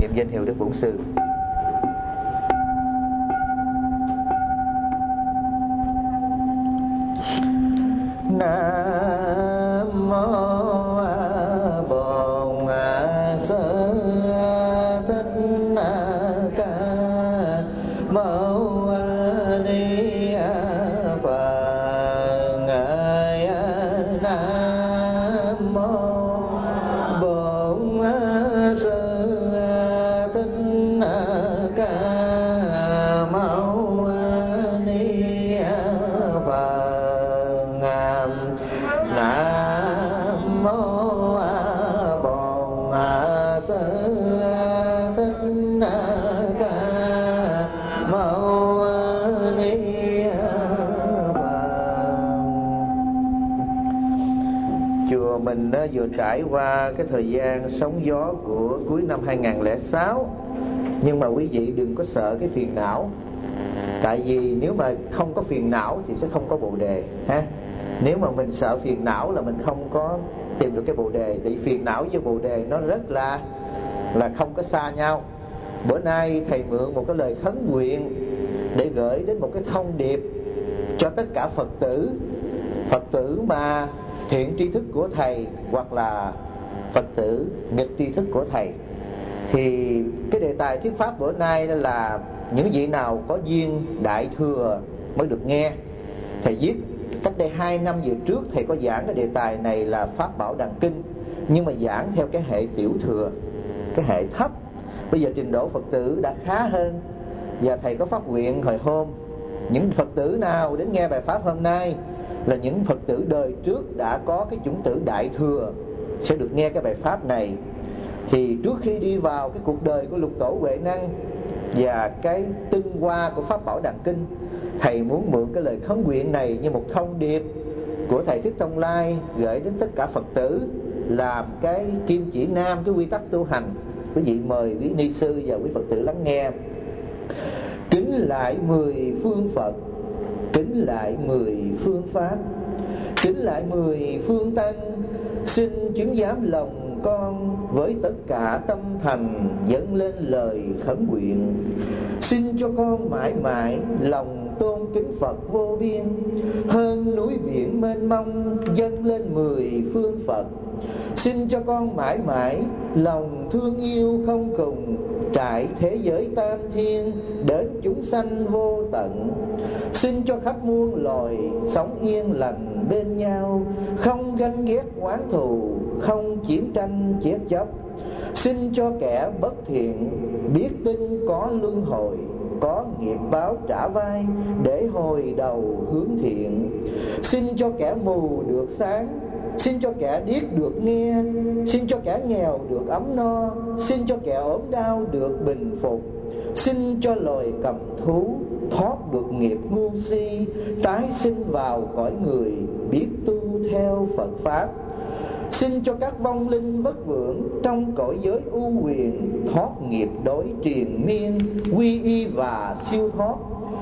niệm danh hiệu Đức Bổn Sư. Nam mô Bổn Sư Thích Ca Mâu Ni Phật. Nam mô Bổn Sư Thích Ca Mâu Ni Phật. Nam mô Bổn Sư Thích Ca Mâu Ni Phật. Chùa mình vừa trải qua cái thời gian sóng gió của cuối năm 2006. Nhưng mà quý vị đừng có sợ cái phiền não. Tại vì nếu mà không có phiền não thì sẽ không có bồ đề ha. Nếu mà mình sợ phiền não là mình không có tìm được cái bồ đề. Tại phiền não với bồ đề nó rất là không có xa nhau. Bữa nay thầy mượn một cái lời khấn nguyện để gửi đến một cái thông điệp cho tất cả Phật tử mà thiện tri thức của thầy hoặc là Phật tử nghịch tri thức của thầy. Thì cái đề tài thuyết pháp bữa nay là những vị nào có duyên đại thừa mới được nghe. Thầy viết cách đây 2 năm về trước, thầy có giảng cái đề tài này là Pháp Bảo Đàn Kinh, nhưng mà giảng theo cái hệ tiểu thừa, cái hệ thấp. Bây giờ trình độ Phật tử đã khá hơn, và thầy có phát nguyện hồi hôm những Phật tử nào đến nghe bài pháp hôm nay là những Phật tử đời trước đã có cái chủng tử đại thừa sẽ được nghe cái bài pháp này. Thì trước khi đi vào cái cuộc đời của lục tổ Huệ Năng và cái tinh hoa của Pháp Bảo Đàn Kinh, thầy muốn mượn cái lời khấn nguyện này như một thông điệp của thầy Thích Tông Lai gửi đến tất cả Phật tử, làm cái kim chỉ nam, cái quy tắc tu hành. Quý vị mời quý ni sư và quý Phật tử lắng nghe. Kính lại 10 phương Phật, kính lại 10 phương Pháp, kính lại 10 phương Tăng, xin chứng giám lòng con với tất cả tâm thành dâng lên lời khấn nguyện. Xin cho con mãi mãi lòng tôn kính Phật vô biên, hơn núi biển mênh mông dâng lên 10 phương Phật. Xin cho con mãi mãi lòng thương yêu không cùng, trải thế giới tam thiên đến chúng sanh vô tận. Xin cho khắp muôn loài sống yên lành bên nhau, không ganh ghét oán thù, không chiến tranh chết chóc. Xin cho kẻ bất thiện biết tin có luân hồi, có nghiệp báo trả vai để hồi đầu hướng thiện. Xin cho kẻ mù được sáng, xin cho kẻ điếc được nghe, xin cho kẻ nghèo được ấm no, xin cho kẻ ốm đau được bình phục. Xin cho loài cầm thú thoát được nghiệp ngu si, tái sinh vào cõi người biết tu theo Phật Pháp. Xin cho các vong linh bất vượng trong cõi giới u huyền thoát nghiệp đối triền miên, quy y và siêu thoát.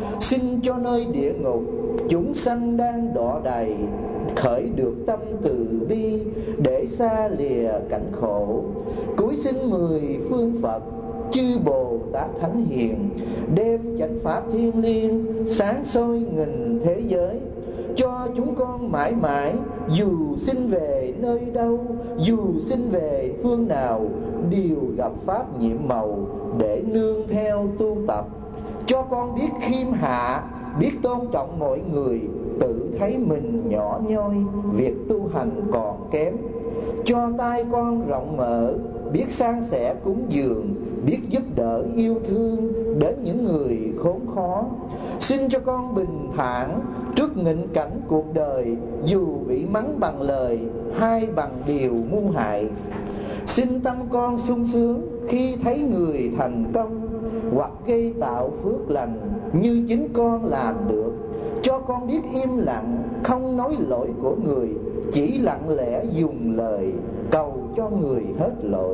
Xin cho nơi địa ngục chúng sanh đang đọa đầy khởi được tâm từ bi để xa lìa cảnh khổ. Cúi xin 10 phương Phật chư Bồ Tát Thánh Hiền, đem chánh pháp thiên liêng sáng soi nghìn thế giới. Cho chúng con mãi mãi dù sinh về nơi đâu, dù sinh về phương nào, đều gặp pháp nhiệm màu để nương theo tu tập. Cho con biết khiêm hạ, biết tôn trọng mọi người, tự thấy mình nhỏ nhoi, việc tu hành còn kém. Cho tai con rộng mở, biết san sẻ cúng dường, biết giúp đỡ yêu thương đến những người khốn khó. Xin cho con bình thản trước nghịch cảnh cuộc đời, dù bị mắng bằng lời hay bằng điều mưu hại. Xin tâm con sung sướng khi thấy người thành công, hoặc gây tạo phước lành như chính con làm được. Cho con biết im lặng, không nói lỗi của người, chỉ lặng lẽ dùng lời cầu cho người hết lỗi.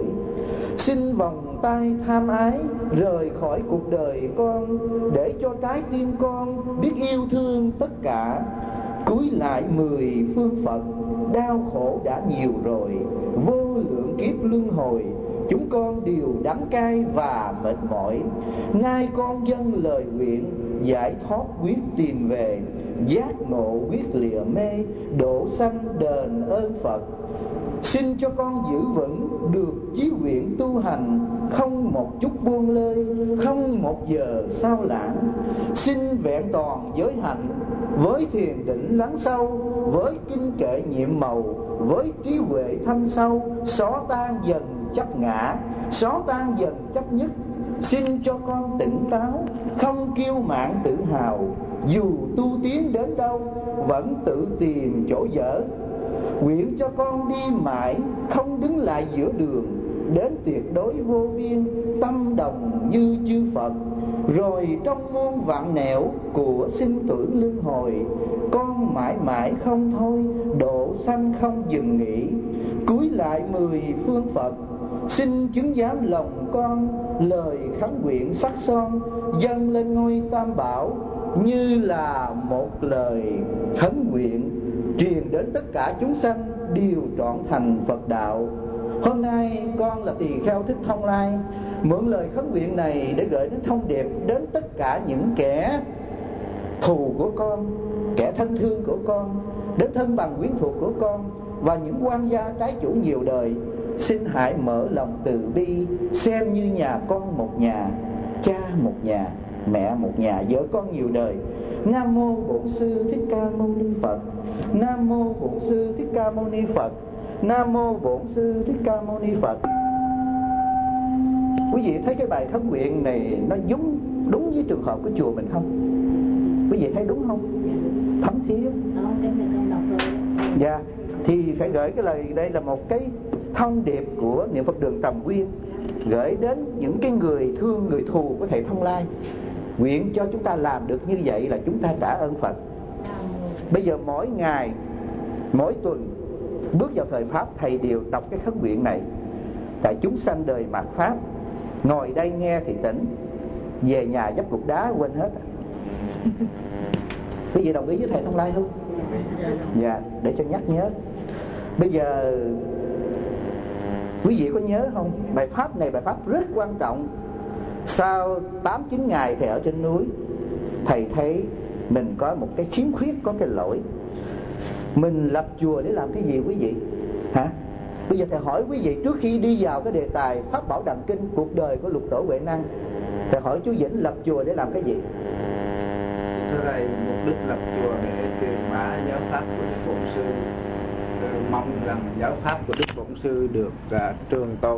Xin vòng tay tham ái rời khỏi cuộc đời con, để cho trái tim con biết yêu thương tất cả. Cúi lại 10 phương Phật đau khổ đã nhiều rồi, vô lượng kiếp luân hồi, chúng con đều đắng cay và mệt mỏi. Nay con dâng lời nguyện, giải thoát quyết tìm về, giác ngộ quyết lìa mê, độ sanh đền ơn Phật. Xin cho con giữ vững được chí nguyện tu hành, không một chút buông lơi, không một giờ sao lãng. Xin vẹn toàn giới hạnh, với thiền định lắng sâu, với kinh kệ nhiệm màu, với trí huệ thâm sâu, xóa tan dần chấp ngã, xóa tan dần chấp nhất. Xin cho con tỉnh táo, không kiêu mạn tự hào, dù tu tiến đến đâu vẫn tự tìm chỗ dở. Nguyện cho con đi mãi, không đứng lại giữa đường, đến tuyệt đối vô biên, tâm đồng như chư Phật. Rồi trong muôn vạn nẻo của sinh tử luân hồi, con mãi mãi không thôi, độ sanh không dừng nghỉ. Cúi lại 10 phương Phật, xin chứng giám lòng con, lời khấn nguyện sắc son dâng lên ngôi Tam Bảo, như là một lời khấn nguyện truyền đến tất cả chúng sanh đều trọn thành Phật đạo. Hôm nay con là tỳ kheo Thích Thông Lai, mượn lời khấn nguyện này để gửi đến thông điệp đến tất cả những kẻ thù của con, kẻ thân thương của con, đến thân bằng quyến thuộc của con và những quan gia trái chủ nhiều đời. Xin hãy mở lòng từ bi, xem như nhà con một nhà, cha một nhà, mẹ một nhà, vợ con nhiều đời. Nam mô Bổn Sư Thích Ca Mâu Ni Phật. Nam mô Bổn Sư Thích Ca Mâu Ni Phật. Nam mô Bổn Sư Thích Ca Mâu Ni Phật. Quý vị thấy cái bài khấn nguyện này nó đúng với trường hợp của chùa mình không? Quý vị thấy đúng không? Thấm thía. Dạ, thì phải gửi cái lời đây là một cái thông điệp của Niệm Phật Đường Tầm Quyên, gửi đến những cái người thương, người thù của thầy Thông Lai. Nguyện cho chúng ta làm được như vậy là chúng ta trả ơn Phật. Bây giờ mỗi ngày, mỗi tuần bước vào thời Pháp, thầy đều đọc cái khấn nguyện này. Tại chúng sanh đời mạt Pháp, ngồi đây nghe thì tỉnh, về nhà dấp cục đá quên hết. Quý vị đồng ý với thầy Thông Lai không? Dạ, để cho nhắc nhớ. Bây giờ quý vị có nhớ không? Bài Pháp này bài Pháp rất quan trọng. Sau 8-9 ngày thầy ở trên núi, thầy thấy mình có một cái khiếm khuyết, có cái lỗi. Mình lập chùa để làm cái gì quý vị? Hả? Bây giờ thầy hỏi quý vị, trước khi đi vào cái đề tài Pháp Bảo Đàn Kinh, cuộc đời của Lục Tổ Huệ Năng, thầy hỏi chú Vĩnh lập chùa để làm cái gì? Thưa thầy, mục đích lập chùa để truyền bá giáo pháp của Đức Bổn Sư. Mong rằng giáo pháp của Đức Bổn Sư được trường tồn.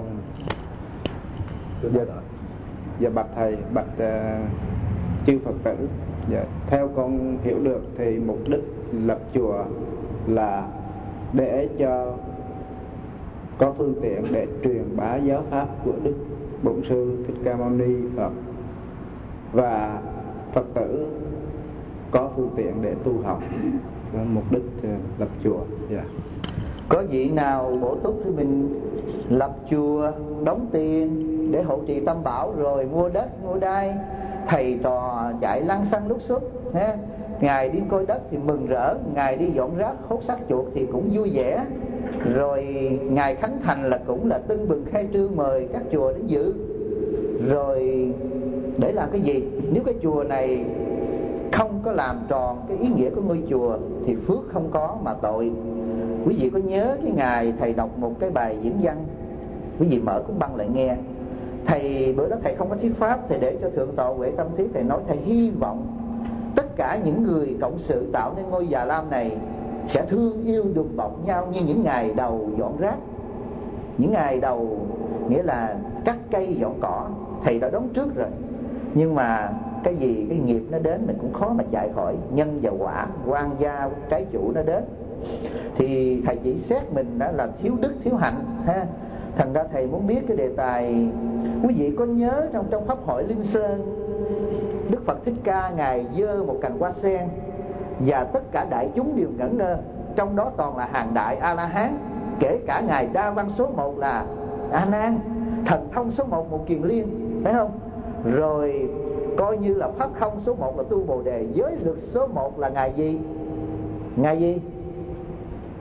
Dạ bạch thầy, bạch chư Phật tử. Dạ, theo con hiểu được thì mục đích lập chùa là để cho có phương tiện để truyền bá giáo pháp của Đức Bổn Sư Thích Ca Mâu Ni Phật, và Phật tử có phương tiện để tu học. Đó mục đích lập chùa. Yeah. Có vị nào bổ túc thì mình lập chùa, đóng tiền để hộ trì Tam Bảo, rồi mua đất, mua đai, thầy trò chạy lăng xăng lúc xúc ha. Ngài đi coi đất thì mừng rỡ, ngài đi dọn rác hốt xác chuột thì cũng vui vẻ. Rồi ngài khánh thành là cũng là tưng bừng khai trương, mời các chùa đến dự. Rồi để làm cái gì? Nếu cái chùa này không có làm tròn cái ý nghĩa của ngôi chùa thì phước không có mà tội. Quý vị có nhớ cái ngày thầy đọc một cái bài diễn văn, quý vị mở cuốn băng lại nghe. Thầy bữa đó thầy không có thuyết pháp, thầy để cho Thượng tọa Huệ Tâm Thiết, thầy nói thầy hy vọng tất cả những người cộng sự tạo nên ngôi Già Lam này sẽ thương yêu đùm bọc nhau như những ngày đầu dọn rác, những ngày đầu nghĩa là cắt cây dọn cỏ. Thầy đã đoán trước rồi, nhưng mà cái gì cái nghiệp nó đến mình cũng khó mà chạy khỏi. Nhân và quả, quan gia trái chủ nó đến, thì thầy chỉ xét mình đó là thiếu đức thiếu hạnh ha. Thành ra thầy muốn biết cái đề tài. Quý vị có nhớ trong pháp hội Linh Sơn, Đức Phật Thích Ca ngài giơ một cành hoa sen và tất cả đại chúng đều ngẩn ngơ, trong đó toàn là hàng đại A La Hán, kể cả ngài Đa Văn số 1 là A Nan, thần thông số 1 một kiền liên, phải không? Rồi coi như là pháp không số 1 là tu Bồ Đề, giới lực số 1 là ngài gì? Ngài gì?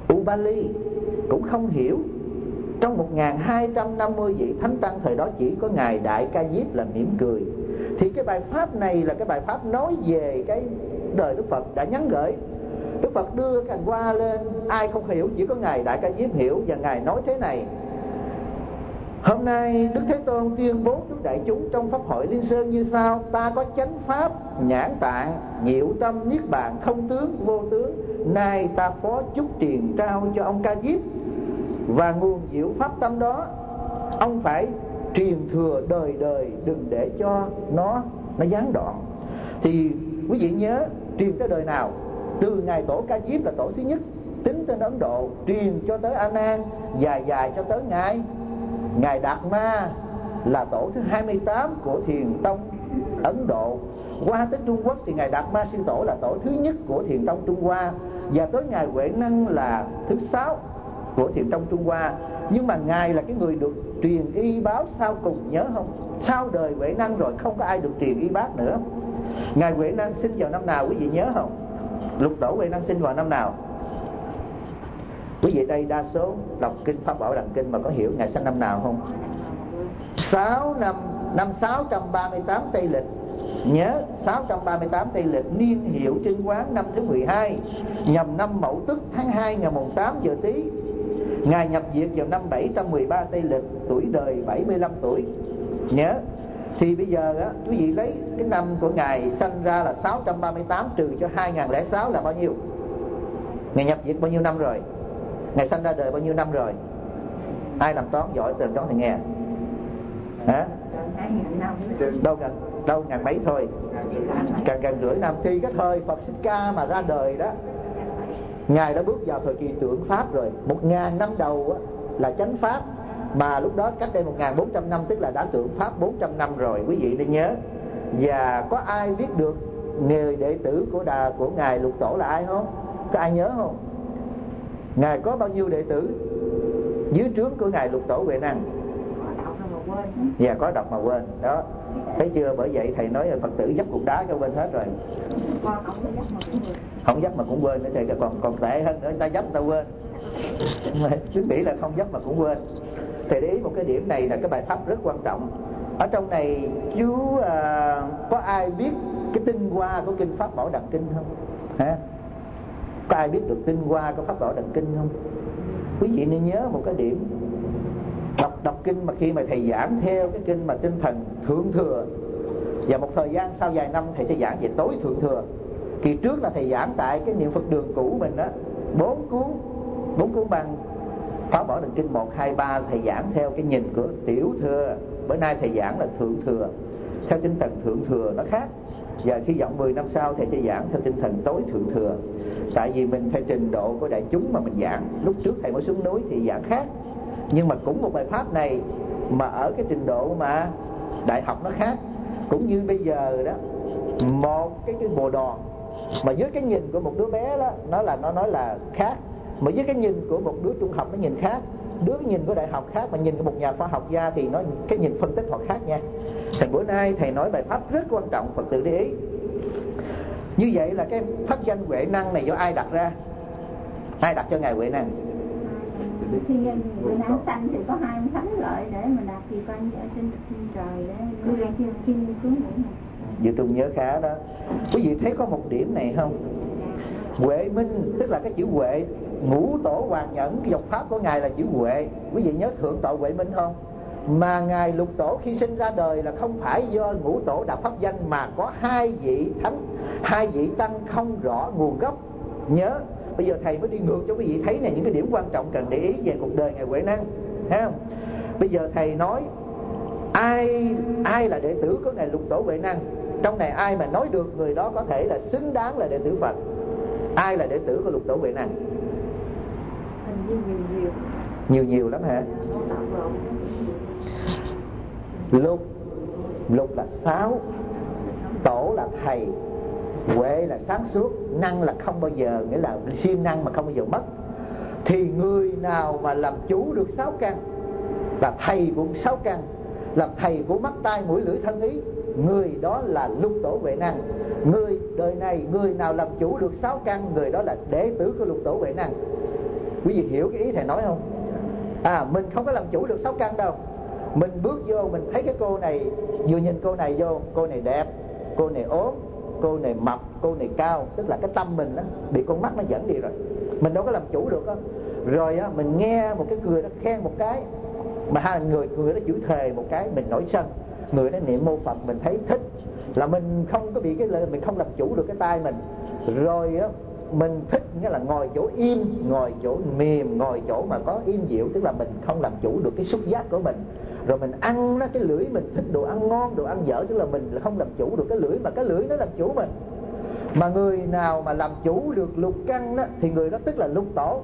Ubali cũng không hiểu. Trong 1250 vị thánh tăng thời đó chỉ có ngài Đại Ca Diếp là mỉm cười. Thì cái bài pháp này là cái bài pháp nói về cái đời Đức Phật đã nhắn gửi. Đức Phật đưa cành hoa lên, ai không hiểu, chỉ có ngài Đại Ca Diếp hiểu. Và ngài nói thế này: hôm nay Đức Thế Tôn tuyên bố trước đại chúng trong pháp hội Liên Sơn như sau: ta có chánh pháp, nhãn tạng, diệu tâm, niết bàn, không tướng, vô tướng. Nay ta phó chúc truyền trao cho ông Ca Diếp, và nguồn diệu pháp tâm đó ông phải truyền thừa đời đời, đừng để cho nó gián đoạn. Thì quý vị nhớ, truyền tới đời nào? Từ ngài Tổ Ca Diếp là tổ thứ nhất, tính tên Ấn Độ, truyền cho tới A Nan, dài cho tới ngài Đạt Ma là tổ thứ 28 của Thiền tông Ấn Độ. Qua tới Trung Quốc thì ngài Đạt Ma sư tổ là tổ thứ nhất của Thiền tông Trung Hoa, và tới ngài Huệ Năng là thứ 6 của Thiền tông Trung Hoa. Nhưng mà ngài là cái người được truyền y báo sau cùng, nhớ không? Sau đời Huệ Năng rồi không có ai được truyền y bác nữa. Ngài Huệ Năng sinh vào năm nào quý vị nhớ không? Lục tổ Huệ Năng sinh vào năm nào? Quý vị đây đa số đọc kinh Pháp Bảo Đằng Kinh mà có hiểu ngài sinh năm nào không? năm 638 Tây Lịch. Nhớ 638 Tây Lịch, niên hiệu Trinh Quán năm thứ 12, nhằm năm Mậu Tuất tháng 2 ngày mùng 8 giờ Tý. Ngài nhập diệt vào năm 713 Tây Lịch, tuổi đời 75 tuổi. Nhớ. Thì bây giờ á, quý vị lấy cái năm của ngài sanh ra là 638 trừ cho 2006 là bao nhiêu? Ngài nhập diệt bao nhiêu năm rồi? Ngài sanh ra đời bao nhiêu năm rồi? Ai làm toán giỏi từ toán thì nghe. Hả? Đâu ngàn mấy thôi, gần rưỡi năm. Thì cái thời Phật Thích Ca mà ra đời đó, ngài đã bước vào thời kỳ tưởng pháp rồi. 1000 năm đầu á, là chánh pháp, mà lúc đó cách đây 1400 năm, tức là đã tưởng pháp 400 năm rồi, quý vị nên nhớ. Và có ai biết được người đệ tử của ngài Lục Tổ là ai không? Có ai nhớ không? Ngài có bao nhiêu đệ tử dưới trướng của ngài Lục Tổ Huệ Năng? Dạ, có đọc mà quên đó, thấy chưa? Bởi vậy thầy nói là Phật tử dấp cục đá cho quên hết rồi. Không dấp mà cũng quên nữa thầy, còn tệ hơn nữa, người ta dấp người ta quên. Chứ nghĩ là không dấp mà cũng quên. Thầy để ý một cái điểm này là cái bài pháp rất quan trọng. Ở trong này chú có ai biết cái tinh hoa của kinh Pháp Bảo Đằng Kinh không? Hả? Có ai biết được tinh hoa của Pháp Bảo Đằng Kinh không? Quý vị nên nhớ một cái điểm. Đọc kinh mà khi mà thầy giảng theo cái kinh mà tinh thần thượng thừa, và một thời gian sau vài năm thầy sẽ giảng về tối thượng thừa. Kỳ trước là thầy giảng tại cái niệm Phật đường cũ mình đó, 4 cuốn băng Pháp Bảo Đằng Kinh 1, 2, 3 thầy giảng theo cái nhìn của tiểu thừa. Bữa nay thầy giảng là thượng thừa, theo tinh thần thượng thừa nó khác. Và khi vọng 10 năm sau thầy sẽ giảng theo tinh thần tối thượng thừa. Tại vì mình theo trình độ của đại chúng mà mình giảng. Lúc trước thầy mới xuống núi thì giảng khác, nhưng mà cũng một bài pháp này mà ở cái trình độ mà đại học nó khác. Cũng như bây giờ đó, một cái bồ đòn mà dưới cái nhìn của một đứa bé đó, nó nói là khác, mà dưới cái nhìn của một đứa trung học nó nhìn khác, đứa nhìn của đại học khác, mà nhìn của một nhà khoa học gia thì nó cái nhìn phân tích họ khác nha. Thành bữa nay thầy nói bài pháp rất quan trọng, Phật tử để ý. Như vậy là cái pháp danh Huệ Năng này do ai đặt ra? Ai đặt cho ngài Huệ Năng? Khi Huệ Năng sanh thì có 2 ông thánh lợi để mà đặt kỳ quan ở trên trời để đưa ra kim xuống nữa. Dự Trung nhớ khá đó. Quý vị thấy có một điểm này không? Huệ Minh tức là cái chữ Huệ, ngũ tổ Hoàng Nhẫn, cái dòng pháp của ngài là chữ Huệ. Quý vị nhớ thượng tọa Huệ Minh không? Mà ngài Lục Tổ khi sinh ra đời là không phải do ngũ tổ đặt pháp danh, mà có 2 vị thánh, 2 vị tăng không rõ nguồn gốc. Nhớ, bây giờ thầy mới đi ngược cho quý vị thấy này, những cái điểm quan trọng cần để ý về cuộc đời ngài Huệ Năng, thấy không? Bây giờ thầy nói ai là đệ tử của ngài Lục Tổ Huệ Năng? Trong này ai mà nói được người đó có thể là xứng đáng là đệ tử Phật? Ai là đệ tử của Lục Tổ Huệ Năng? Nhiều lắm hả? Lục là 6, Tổ là thầy, Huệ là sáng suốt, năng là không bao giờ, nghĩa là siêng năng mà không bao giờ mất. Thì người nào mà làm chủ được 6 căn là thầy của 6 căn, làm thầy của mắt tai mũi lưỡi thân ý, người đó là Lục Tổ Huệ Năng. Người đời này người nào làm chủ được 6 căn, người đó là đệ tử của Lục Tổ Huệ Năng. Quý vị hiểu cái ý thầy nói không? Mình không có làm chủ được 6 căn đâu. Mình bước vô mình thấy cái cô này, vừa nhìn cô này vô, cô này đẹp, cô này ốm, cô này mập, cô này cao. Tức là cái tâm mình đó, bị con mắt nó dẫn đi rồi. Mình đâu có làm chủ được đó. Rồi á, mình nghe một cái người nó khen một cái, mà hai người nó chửi thề một cái, mình nổi sân. Người nó niệm mô Phật, mình thấy thích, là mình không có bị cái lời, mình không làm chủ được cái tai mình. Rồi á, mình thích nghĩa là ngồi chỗ im, ngồi chỗ mềm, ngồi chỗ mà có im dịu, tức là mình không làm chủ được cái xúc giác của mình. Rồi mình ăn đó, cái lưỡi mình thích đồ ăn ngon, đồ ăn dở, tức là mình không làm chủ được cái lưỡi, mà cái lưỡi nó làm chủ mình. Mà người nào mà làm chủ được lục căn đó, thì người đó tức là lục tổ.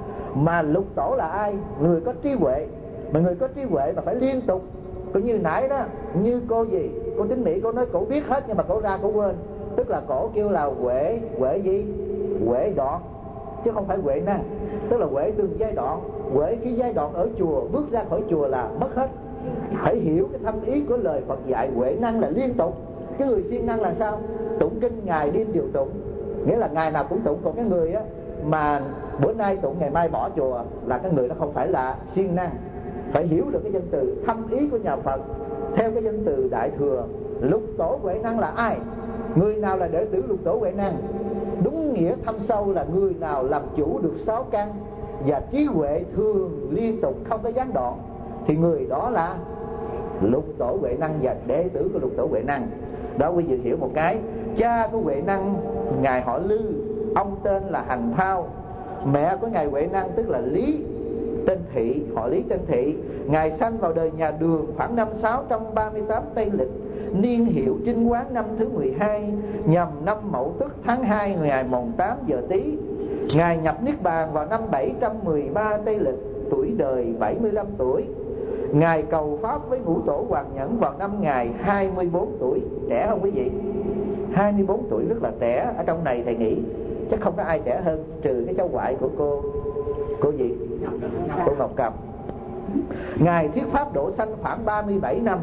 Mà lục tổ là ai? Người có trí huệ. Mà người có trí huệ mà phải liên tục. Cũng như nãy đó, như cô gì, cô Tín Mỹ, cô nói cổ biết hết nhưng mà cổ ra cổ quên. Tức là cổ kêu là huệ gì? Huệ đoạn, chứ không phải huệ năng. Tức là huệ từng giai đoạn. Huệ cái giai đoạn ở chùa, bước ra khỏi chùa là mất hết. Phải hiểu cái thâm ý của lời Phật dạy. Huệ năng là liên tục. Cái người siêng năng là sao? Tụng kinh ngày đêm đều tụng, nghĩa là ngày nào cũng tụng. Còn cái người á mà bữa nay tụng ngày mai bỏ chùa là cái người đó không phải là siêng năng. Phải hiểu được cái danh từ thâm ý của nhà Phật. Theo cái danh từ Đại Thừa, lục tổ huệ năng là ai? Người nào là đệ tử lục tổ huệ năng? Đúng nghĩa thâm sâu là người nào làm chủ được 6 căn và trí huệ thường liên tục không có gián đoạn, thì người đó là lục tổ huệ năng và đệ tử của lục tổ huệ năng. Đó, quý vị hiểu một cái. Cha của Huệ Năng ngài họ Lư, ông tên là Hành Thao. Mẹ của ngài Huệ Năng tức là Lý tên Thị, họ Lý tên Thị. Ngài sanh vào đời nhà Đường khoảng năm 638 Tây Lịch, niên hiệu Trinh Quán năm thứ 12, nhằm năm Mậu Tuất tháng 2 ngày mồng 8 giờ Tý. Ngài nhập Niết Bàn vào năm 713 Tây Lịch, tuổi đời 75 tuổi. Ngài cầu pháp với Ngũ Tổ Hoàng Nhẫn vào năm ngài 24 tuổi. Trẻ không quý vị? 24 tuổi rất là trẻ. Ở trong này thầy nghĩ chắc không có ai trẻ hơn, trừ cái cháu ngoại của cô gì? Cô Ngọc Cầm. Ngài thuyết pháp độ sanh khoảng 37 năm.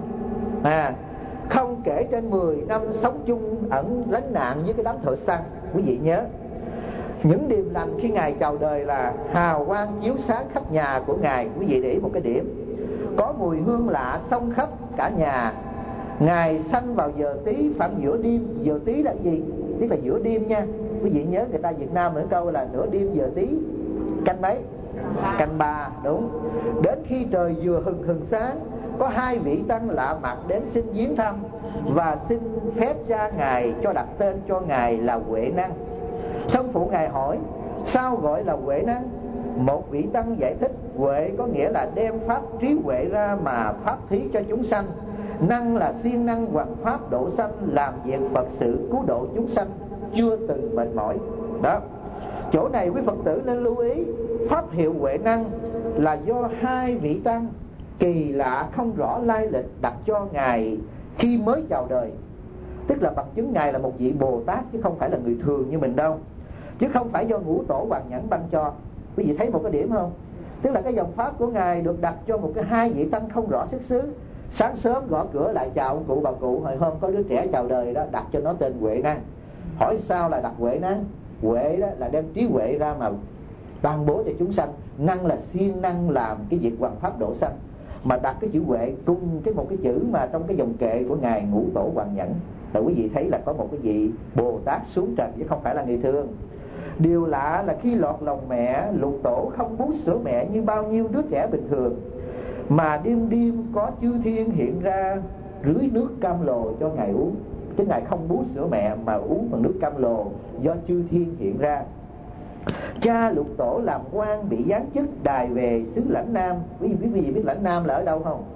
Không kể trên 10 năm sống chung ẩn lánh nạn với cái đám thợ săn. Quý vị nhớ những điềm lành khi ngài chào đời là hào quang chiếu sáng khắp nhà của ngài. Quý vị để ý một cái điểm, có mùi hương lạ xông khắp cả nhà. Ngài sanh vào giờ Tý khoảng giữa đêm. Giờ Tý là gì? Tức là giữa đêm nha. Quý vị nhớ người ta Việt Nam ở câu là nửa đêm giờ Tý. Canh mấy? Canh 3, đúng. Đến khi trời vừa hừng sáng, có 2 vị tăng lạ mặt đến xin viếng thăm và xin phép cha ngài cho đặt tên cho ngài là Huệ Năng. Thân phụ ngài hỏi sao gọi là Huệ Năng? Một vị tăng giải thích huệ có nghĩa là đem pháp trí huệ ra mà pháp thí cho chúng sanh. Năng là siêng năng hoằng pháp độ sanh, làm việc Phật sự cứu độ chúng sanh, chưa từng mệt mỏi. Đó, chỗ này quý Phật tử nên lưu ý, pháp hiệu Huệ Năng là do 2 vị tăng kỳ lạ không rõ lai lịch đặt cho ngài khi mới chào đời. Tức là bằng chứng ngài là một vị Bồ Tát chứ không phải là người thường như mình đâu, chứ không phải do Ngũ Tổ Hoàng Nhẫn ban cho. Quý vị thấy một cái điểm không? Tức là cái dòng pháp của ngài được đặt cho một cái 2 vị tăng không rõ xuất xứ. Sáng sớm gõ cửa lại chào ông cụ bà cụ, hồi hôm có đứa trẻ chào đời đó, đặt cho nó tên Huệ Năng. Hỏi sao là đặt Huệ Năng? Huệ đó là đem trí huệ ra mà ban bố cho chúng sanh. Năng là siêng năng làm cái việc hoằng pháp độ sanh, mà đặt cái chữ huệ cùng một cái chữ mà trong cái dòng kệ của ngài Ngũ Tổ Hoàng Nhẫn. Rồi quý vị thấy là có một cái vị Bồ Tát xuống trần chứ không phải là người thường. Điều lạ là khi lọt lòng mẹ, lục tổ không bú sữa mẹ như bao nhiêu đứa trẻ bình thường, mà đêm đêm có chư thiên hiện ra rưới nước cam lồ cho ngài uống. Chứ ngài không bú sữa mẹ mà uống bằng nước cam lồ do chư thiên hiện ra. Cha lục tổ làm quan bị giáng chức đài về xứ Lãnh Nam. Quý vị biết Lãnh Nam là ở đâu không?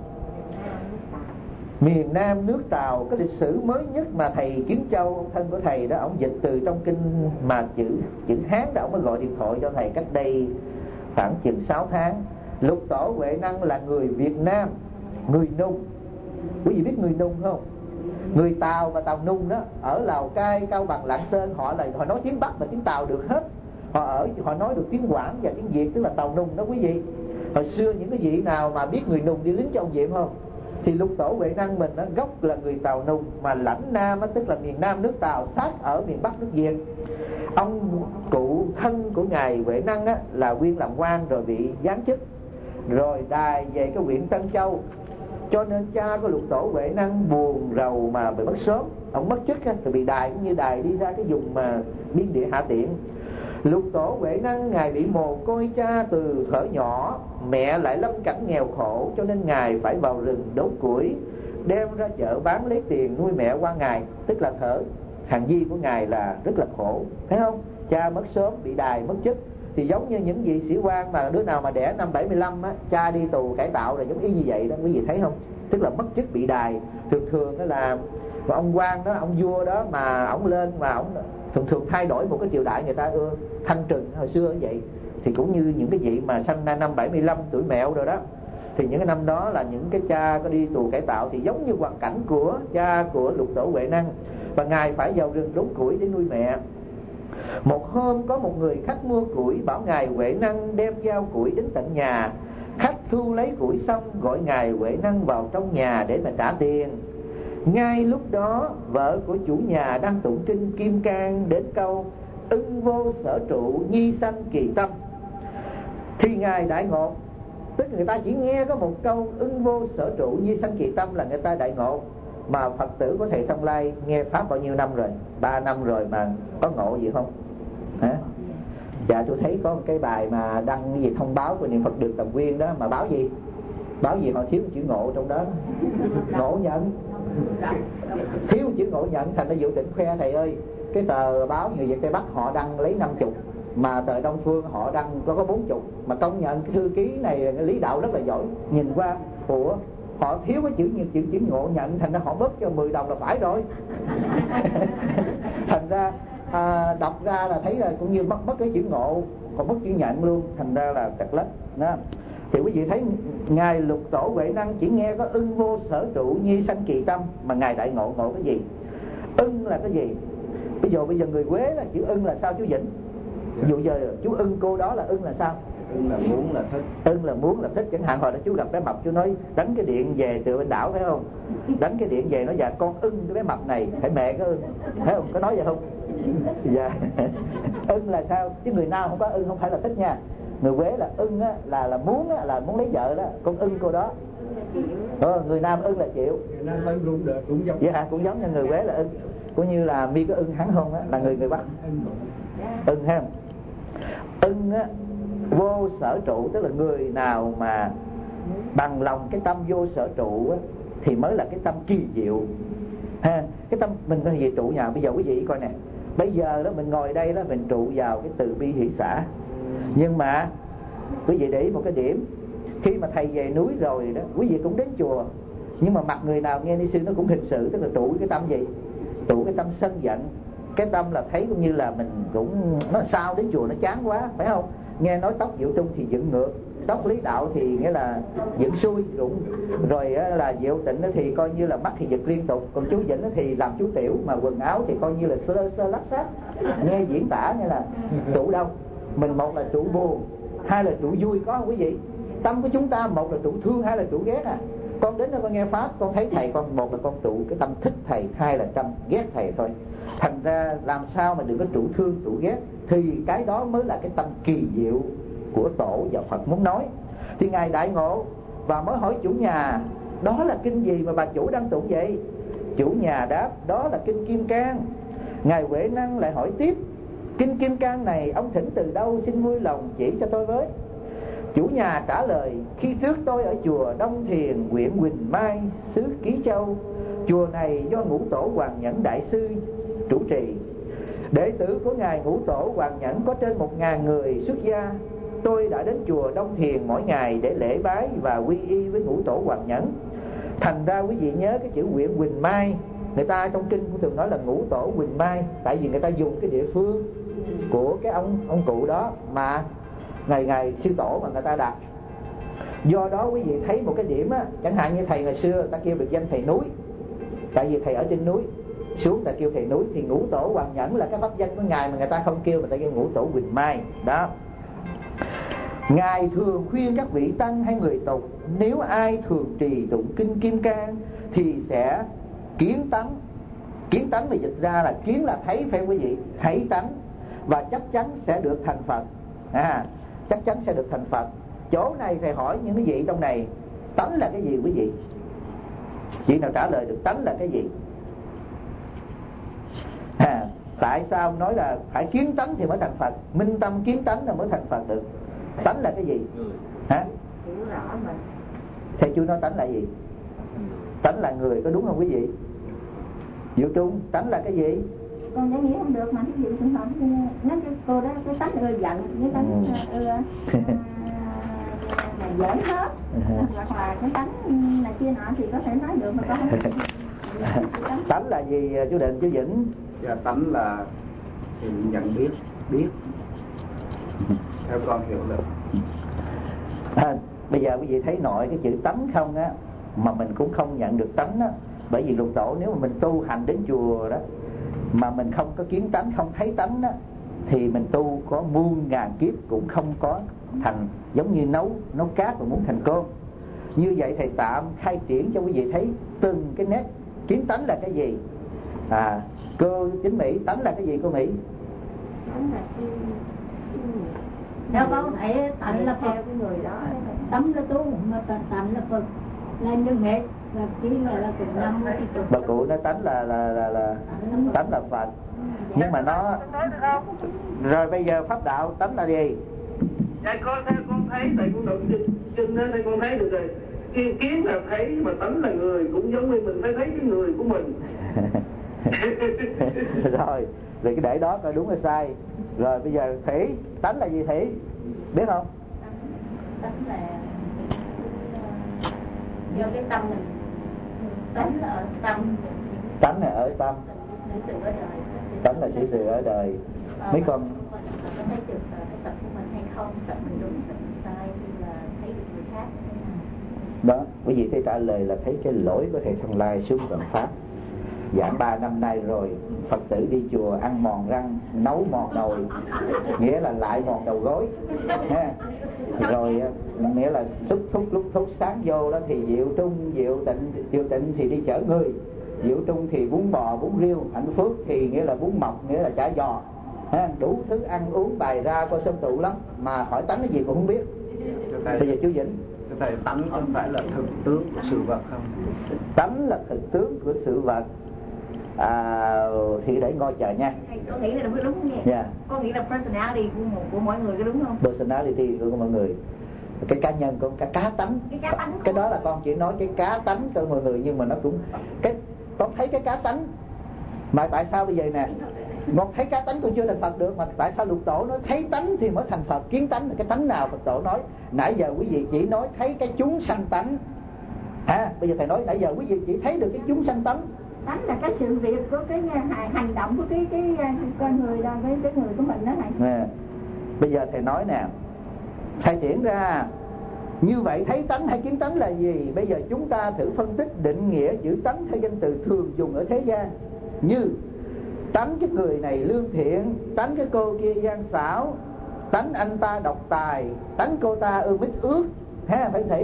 Miền Nam nước Tàu. Cái lịch sử mới nhất mà thầy Kiến Châu, ông thân của thầy đó, ông dịch từ trong kinh mà chữ Hán đó, ông mới gọi điện thoại cho thầy cách đây khoảng chừng 6 tháng. Lục tổ Huệ Năng là người Việt Nam, người Nung. Quý vị biết người Nung không? Người Tàu và Tàu Nung đó, ở Lào Cai, Cao Bằng, Lạng Sơn, họ nói tiếng Bắc và tiếng Tàu được hết. Họ nói được tiếng Quảng và tiếng Việt, tức là Tàu Nung đó quý vị. Hồi xưa những cái vị nào mà biết người Nung đi lính cho ông Diệm không? Thì lục tổ Huệ Năng mình đó, gốc là người Tàu Nung, mà Lãnh Nam đó, tức là miền Nam nước Tàu sát ở miền Bắc nước Việt. ông cụ thân của ngài Huệ Năng á, là nguyên làm quan rồi bị giáng chức, rồi đài về cái huyện Tân Châu, cho nên cha của Lục Tổ Huệ Năng buồn rầu mà bị mất sớm. Ông mất chức á, rồi bị đài cũng như đài đi ra cái vùng mà biên địa Hạ Tiện. Lục Tổ Huệ Năng ngài bị mồ côi cha từ thuở nhỏ, mẹ lại lâm cảnh nghèo khổ, cho nên ngài phải vào rừng đốn củi, đem ra chợ bán lấy tiền nuôi mẹ qua ngày. Tức là thở hàng di của ngài là rất là khổ, thấy không? Cha mất sớm, bị đài, mất chức. Thì giống như những vị sĩ quan mà đứa nào mà đẻ năm 75 á, cha đi tù cải tạo là giống y như vậy đó, quý vị thấy không? Tức là mất chức, bị đài. Thường đó là ông quan đó, ông vua đó mà ông lên mà ông thường thay đổi một cái triều đại, người ta ưa thanh trừng hồi xưa như vậy. Thì cũng như những cái vị mà sinh ra năm 75 tuổi mẹo rồi đó, thì những cái năm đó là những cái cha có đi tù cải tạo, thì giống như hoàn cảnh của cha của Lục Tổ Huệ Năng. Và ngài phải vào rừng đốn củi để nuôi mẹ. Một hôm có một người khách mua củi bảo ngài Huệ Năng đem giao củi đến tận nhà. Khách thu lấy củi xong gọi ngài Huệ Năng vào trong nhà để mà trả tiền. Ngay lúc đó vợ của chủ nhà đang tụng kinh Kim Cang đến câu ưng vô sở trụ nhi sanh kỳ tâm, thì ngài đại ngộ. Tức người ta chỉ nghe có một câu ưng vô sở trụ nhi sanh kỳ tâm là người ta đại ngộ. Mà Phật tử của thầy Thông Lai nghe pháp bao nhiêu năm rồi? 3 năm rồi mà có ngộ gì không? Hả? Dạ tôi thấy có một cái bài mà đăng cái gì thông báo của niệm Phật được Tầm Quyên đó, mà báo gì? Báo gì họ thiếu chữ ngộ trong đó. Ngộ nhận. Thiếu chữ ngộ nhận, thành ra Vũ Tịnh khoe thầy ơi, cái tờ báo Người Việt Tây Bắc họ đăng lấy 50, mà tờ Đông Phương họ đăng có 40. Mà công nhận cái thư ký này lý đạo rất là giỏi. Nhìn qua, ủa họ thiếu cái chữ ngộ nhận, thành ra họ bớt cho 10 đồng là phải rồi. Thành ra đọc ra là thấy là cũng như mất cái chữ ngộ, còn mất chữ nhận luôn, thành ra là trật lất đó. Thì quý vị thấy ngài Lục Tổ Huệ Năng chỉ nghe có ưng vô sở trụ nhi sanh kỳ tâm, mà ngài đại ngộ cái gì? Ưng là cái gì? Bây giờ người Quế là chữ ưng là sao chú Vĩnh? Ví dụ giờ chú ưng cô đó là ưng là sao? Ưng là muốn là thích. Ưng là muốn là thích. Chẳng hạn hồi đó chú gặp bé mập, chú nói đánh cái điện về từ bên đảo, phải không? Đánh cái điện về nó dạ con ưng cái bé mập này, phải mẹ cái ưng, phải không? Có nói vậy không? Dạ. Ưng là sao? Chứ người nào không có ưng không phải là thích nha. Người Quế là ưng á, là muốn á, là muốn lấy vợ đó, con ưng cô đó. Người Nam ưng là chịu. Người Nam ưng cũng được, cũng giống. Dạ cũng giống như người Quế là ưng. Cũng như là mi có ưng hắn không á, là người Bắc. Ưng ha. Ưng á, vô sở trụ, tức là người nào mà bằng lòng cái tâm vô sở trụ á, thì mới là cái tâm kỳ diệu ha. Cái tâm mình có gì trụ nhà. Bây giờ quý vị coi nè, bây giờ đó mình ngồi đây đó, mình trụ vào cái từ bi hỷ xả. Nhưng mà quý vị để ý một cái điểm, khi mà thầy về núi rồi đó, quý vị cũng đến chùa, nhưng mà mặt người nào nghe ni sư nó cũng hình sự, tức là trụ cái tâm gì? Trụ cái tâm sân giận. Cái tâm là thấy cũng như là mình cũng nó sao đến chùa nó chán quá, phải không? Nghe nói tóc Diệu Trung thì dựng ngược, tóc Lý Đạo thì nghĩa là dựng xuôi rụng, rồi là Diệu Tịnh thì coi như là mắt thì giật liên tục, còn chú Vĩnh thì làm chú Tiểu, mà quần áo thì coi như là sơ lắc sát. Nghe diễn tả như là trụ đâu? Mình một là trụ buồn, hai là trụ vui, có không quý vị? Tâm của chúng ta một là trụ thương, hai là trụ ghét à. Con đến đó con nghe pháp, con thấy thầy, con một là con trụ cái tâm thích thầy, hai là tâm ghét thầy thôi. Thành ra làm sao mà đừng có trụ thương, trụ ghét, thì cái đó mới là cái tâm kỳ diệu của Tổ và Phật muốn nói. Thì ngài đại ngộ và mới hỏi chủ nhà, đó là kinh gì mà bà chủ đang tụng vậy? Chủ nhà đáp, đó là kinh Kim Cang. Ngài Huệ Năng lại hỏi tiếp, kinh Kim Cang này ông thỉnh từ đâu, xin vui lòng chỉ cho tôi với. Chủ nhà trả lời, khi trước tôi ở chùa Đông Thiền, huyện Quỳnh Mai, xứ Ký Châu. Chùa này do Ngũ Tổ Hoàng Nhẫn Đại Sư chủ trì. Đệ tử của ngài Ngũ Tổ Hoàng Nhẫn có trên 1000 người xuất gia. Tôi đã đến chùa Đông Thiền mỗi ngày để lễ bái và quy y với Ngũ Tổ Hoàng Nhẫn. Thành ra quý vị nhớ cái chữ huyện Quỳnh Mai, người ta trong kinh cũng thường nói là Ngũ Tổ Quỳnh Mai, tại vì người ta dùng cái địa phương của cái ông cụ đó mà ngày sư tổ mà người ta đặt. Do đó quý vị thấy một cái điểm á, chẳng hạn như thầy ngày xưa ta kêu biệt danh thầy núi, tại vì thầy ở trên núi, xuống ta kêu thầy núi. Thì Ngũ Tổ Hoàng Nhẫn là cái pháp danh của ngài mà người ta không kêu, mà ta kêu Ngũ Tổ Quỳnh Mai đó. Ngài thường khuyên các vị tăng hay người tục, nếu ai thường trì tụng kinh Kim Cang thì sẽ kiến tánh. Kiến tánh mà dịch ra là kiến là thấy, phải không quý vị? Thấy tánh. và chắc chắn sẽ được thành Phật. Chắc chắn sẽ được thành Phật. Chỗ này thầy hỏi những cái vị trong này, tánh là cái gì quý vị? Vị nào trả lời được tánh là cái gì? Tại sao nói là phải kiến tánh thì mới thành Phật? Minh tâm kiến tánh là mới thành Phật được. Tánh là cái gì? Thầy chưa nói tánh là gì? Tánh là người, có đúng không quý vị? Diệu Trung, tánh là cái gì? Con giải nghĩa không được mà ví dụ trường hợp nói cho cô đó, cái tánh ưa giận, cái tánh là giỡn hết, hoặc là cái tánh là kia nọ thì có thể nói được mà con không. Tánh là gì chú Định, chú Vĩnh? Dạ, tánh là sự nhận biết theo con hiểu được. Bây giờ quý vị thấy nội cái chữ tánh không á, mà mình cũng không nhận được tánh á. Bởi vì Lục Tổ nếu mà mình tu hành đến chùa đó mà mình không có kiến tánh, không thấy tánh á, thì mình tu có muôn ngàn kiếp cũng không có thành. Giống như nấu cát mà muốn thành cơm. Như vậy thầy tạm khai triển cho quý vị thấy từng cái nét. Kiến tánh là cái gì? Cô Chính Mỹ, tánh là cái gì cô Mỹ? Đâu con thấy tánh là Phật, cái người đó tánh là tu, mà tánh là Phật, là nhân nghệ, là chỉ là cực năm. Bà cụ nói tánh là tánh là Phật. Nhưng mà nó rồi bây giờ pháp đạo tánh là gì? Dạ con thấy, tại con động chân đó nên con thấy được rồi. Kiến là thấy, mà tánh là người, cũng giống như mình phải thấy cái người của mình. Rồi cái để đó coi đúng hay sai. Rồi bây giờ Thủy, tánh là gì Thủy? Biết không? Tánh là do cái tâm mình. Tánh là ở tâm. Tánh là ở tâm. Tánh là sự ở đời. Mấy con có thấy được cái tập của mình hay không, tập mình đúng, tập mình sai, hay là thấy được người khác thế nào? Đó, quý vị thấy trả lời là thấy cái lỗi của thầy Thông Lai xuống Vạn Pháp. Giảng 3 năm nay rồi, Phật tử đi chùa ăn mòn răng, nấu mòn nồi, nghĩa là lại mòn đầu gối ha. Rồi nghĩa là lúc thúc sáng vô đó thì Diệu Trung, Diệu Tịnh thì đi chở người, Diệu Trung thì bún bò, bún riêu, Hạnh Phước thì nghĩa là bún mọc, nghĩa là chả giò ha. Đủ thứ ăn uống bày ra coi sum tụ lắm, mà hỏi tánh cái gì cũng không biết. Bây giờ chú Vĩnh, thầy, tánh không phải là thực tướng của sự vật không? Tánh là thực tướng của sự vật. Thì để ngồi chờ nha. Con nghĩ là đúng không nha? Yeah. Con nghĩ là personality của mỗi người có đúng không? Personality của mọi người, cái cá nhân con, cái cá tánh. Cái đó là con chỉ nói cái cá tánh cho mọi người, nhưng mà nó cũng con thấy cái cá tánh. Mà tại sao bây giờ nè, một thấy cá tánh tôi chưa thành Phật được, mà tại sao Lục Tổ nói thấy tánh thì mới thành Phật? Kiến tánh là cái tánh nào Phật Tổ nói? Nãy giờ quý vị chỉ nói thấy cái chúng sanh tánh. Bây giờ thầy nói nãy giờ quý vị chỉ thấy được cái chúng sanh tánh. Tánh là cái sự việc của cái hành động của cái con người đó, cái người của mình đó thầy. Bây giờ thầy nói nè, thầy triển ra như vậy thấy tánh hay kiến tánh là gì? Bây giờ chúng ta thử phân tích định nghĩa chữ tánh theo danh từ thường dùng ở thế gian. Như tánh cái người này lương thiện, tánh cái cô kia gian xảo, tánh anh ta độc tài, tánh cô ta ưa mít ướt, phải thấy.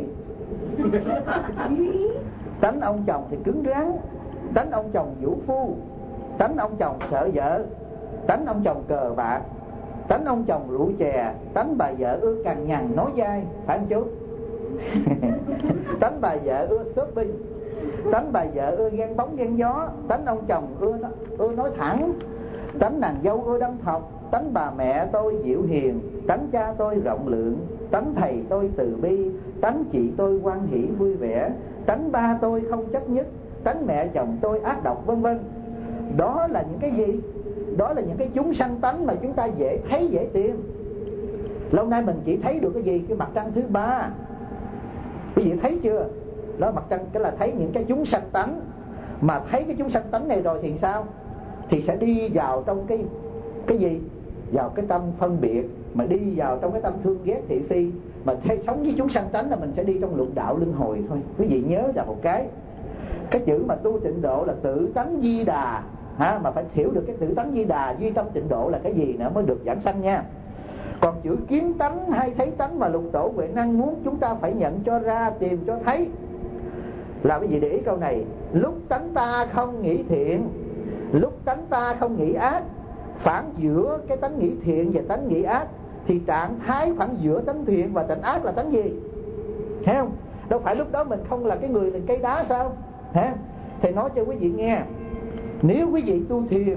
Tánh ông chồng thì cứng rắn, tánh ông chồng vũ phu, tánh ông chồng sợ vợ, tánh ông chồng cờ bạc, tánh ông chồng rượu chè, tánh bà vợ ưa cằn nhằn nói dai, phải không chú? Tánh bà vợ ưa shopping, tánh bà vợ ưa ghen bóng ghen gió, tánh ông chồng ưa nói thẳng, tánh nàng dâu ưa đâm thọc, tánh bà mẹ tôi dịu hiền, tánh cha tôi rộng lượng, tánh thầy tôi từ bi, tánh chị tôi hoan hỷ vui vẻ, tánh ba tôi không chấp nhất, tánh mẹ chồng tôi ác độc, vân vân. Đó là những cái gì? Đó là những cái chúng sanh tánh mà chúng ta dễ thấy dễ tìm. Lâu nay mình chỉ thấy được cái gì? Cái mặt trăng thứ ba. Quý vị thấy chưa? Đó, mặt trăng cái là thấy những cái chúng sanh tánh. Mà thấy cái chúng sanh tánh này rồi thì sao? Thì sẽ đi vào trong cái gì? Vào cái tâm phân biệt, mà đi vào trong cái tâm thương ghét thị phi. Mà sống với chúng sanh tánh là mình sẽ đi trong lục đạo luân hồi thôi. Quý vị nhớ là một cái chữ mà tu tịnh độ là tự tánh di đà mà phải hiểu được cái tự tánh di đà, duy tâm tịnh độ là cái gì nữa mới được giảng sanh nha. Còn chữ kiến tánh hay thấy tánh mà Lục Tổ Huệ Năng muốn chúng ta phải nhận cho ra, tìm cho thấy là cái gì? Để ý câu này: lúc tánh ta không nghĩ thiện, lúc tánh ta không nghĩ ác, phản giữa cái tánh nghĩ thiện và tánh nghĩ ác, thì trạng thái phản giữa tánh thiện và tánh ác là tánh gì? Thấy không? Đâu phải lúc đó mình không là cái người là cây đá sao? Hả? Thầy nói cho quý vị nghe, nếu quý vị tu thiền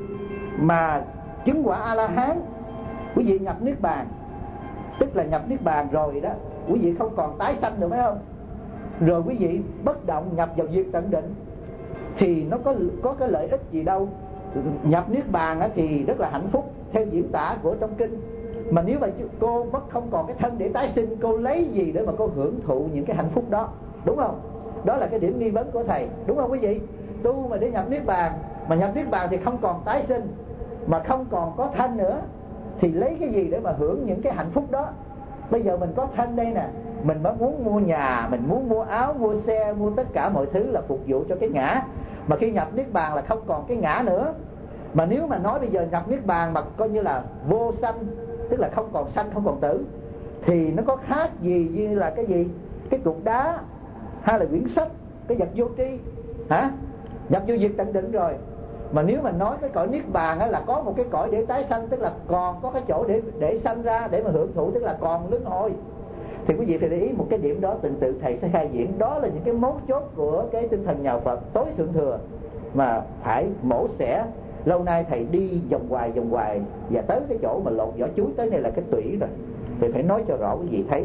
mà chứng quả A-la-hán, quý vị nhập niết bàn, tức là nhập niết bàn rồi đó, quý vị không còn tái sanh nữa, phải không? Rồi quý vị bất động nhập vào diệt tận định, thì nó có cái lợi ích gì đâu. Nhập niết bàn thì rất là hạnh phúc theo diễn tả của trong kinh. Mà nếu mà cô không còn cái thân để tái sinh, cô lấy gì để mà cô hưởng thụ những cái hạnh phúc đó, đúng không? Đó là cái điểm nghi vấn của thầy, đúng không quý vị? Tu mà để nhập niết bàn, mà nhập niết bàn thì không còn tái sinh, mà không còn có thân nữa, thì lấy cái gì để mà hưởng những cái hạnh phúc đó? Bây giờ mình có thân đây nè, mình mới muốn mua nhà, mình muốn mua áo, mua xe, mua tất cả mọi thứ là phục vụ cho cái ngã. Mà khi nhập niết bàn là không còn cái ngã nữa. Mà nếu mà nói bây giờ nhập niết bàn mà coi như là vô sanh, tức là không còn sanh, không còn tử, thì nó có khác gì như là cái gì? Cái cục đá hay là quyển sách, cái vật vô tri hả? Nhập vô diệt tận định rồi. Mà nếu mà nói cái cõi niết bàn là có một cái cõi để tái sanh, tức là còn có cái chỗ để sanh ra, để mà hưởng thụ, tức là còn luân hồi. Thì quý vị phải để ý một cái điểm đó, từng tự thầy sẽ khai diễn. Đó là những cái mấu chốt của cái tinh thần nhà Phật tối thượng thừa mà phải mổ xẻ. Lâu nay thầy đi vòng hoài và tới cái chỗ mà lột vỏ chuối tới này là cái tủy rồi. Thì phải nói cho rõ quý vị thấy.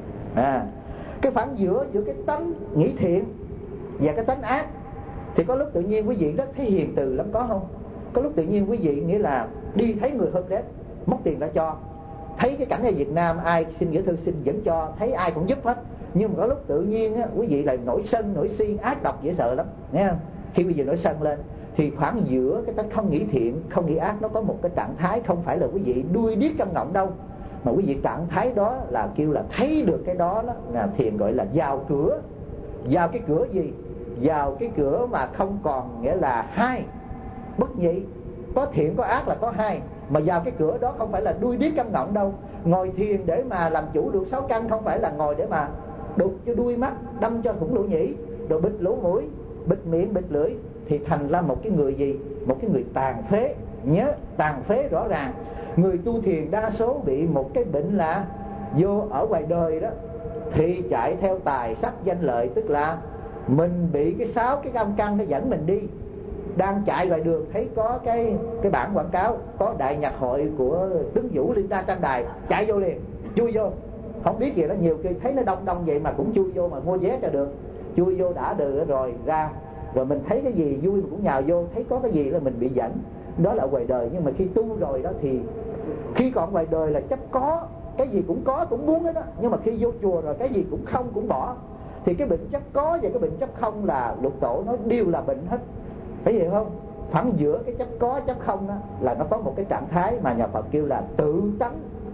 Cái phản giữa cái tánh nghĩ thiện và cái tánh ác, thì có lúc tự nhiên quý vị rất thấy hiền từ lắm, có không? Có lúc tự nhiên quý vị nghĩa là đi thấy người hôm đấy mất tiền đã cho, thấy cái cảnh ở Việt Nam ai xin gửi thư xin vẫn cho, thấy ai cũng giúp hết. Nhưng mà có lúc tự nhiên quý vị lại nổi sân, nổi xiên, ác độc dễ sợ lắm, nghe không? Khi quý vị nổi sân lên thì phản giữa cái tánh không nghĩ thiện, không nghĩ ác, nó có một cái trạng thái không phải là quý vị đuôi điếc câm ngọng đâu, mà quý vị trạng thái đó là kêu là thấy được cái đó là thiền, gọi là vào cửa. Vào cái cửa gì? Vào cái cửa mà không còn nghĩa là hai bất nhị, có thiện có ác là có hai. Mà vào cái cửa đó không phải là đuôi điếc câm ngọng đâu. Ngồi thiền để mà làm chủ được 6 căn, không phải là ngồi để mà đục cho đuôi mắt, đâm cho thủng lỗ nhĩ, rồi bịt lỗ mũi, bịt miệng, bịt lưỡi, thì thành ra một cái người gì? Một cái người tàn phế. Nhớ, tàn phế rõ ràng. Người tu thiền đa số bị một cái bệnh là vô ở ngoài đời đó thì chạy theo tài sắc danh lợi, tức là mình bị cái 6 cái âm căn nó dẫn mình đi. Đang chạy ngoài đường thấy có cái bảng quảng cáo có đại nhạc hội của Tuấn Vũ Linh Ta Trang Đài, chạy vô liền, chui vô, không biết gì đó. Nhiều khi thấy nó đông vậy mà cũng chui vô mà mua vé cho được. Chui vô đã được rồi ra, rồi mình thấy cái gì vui mà cũng nhào vô, thấy có cái gì là mình bị dẫn. Đó là ngoài đời. Nhưng mà khi tu rồi đó thì khi còn ngoài đời là chấp có, cái gì cũng có, cũng muốn hết đó. Nhưng mà khi vô chùa rồi cái gì cũng không, cũng bỏ. Thì cái bệnh chấp có và cái bệnh chấp không là Lục Tổ nói đều là bệnh hết, phải hiểu không? Phản giữa cái chấp có chấp không đó, là nó có một cái trạng thái mà nhà Phật kêu là tự tánh.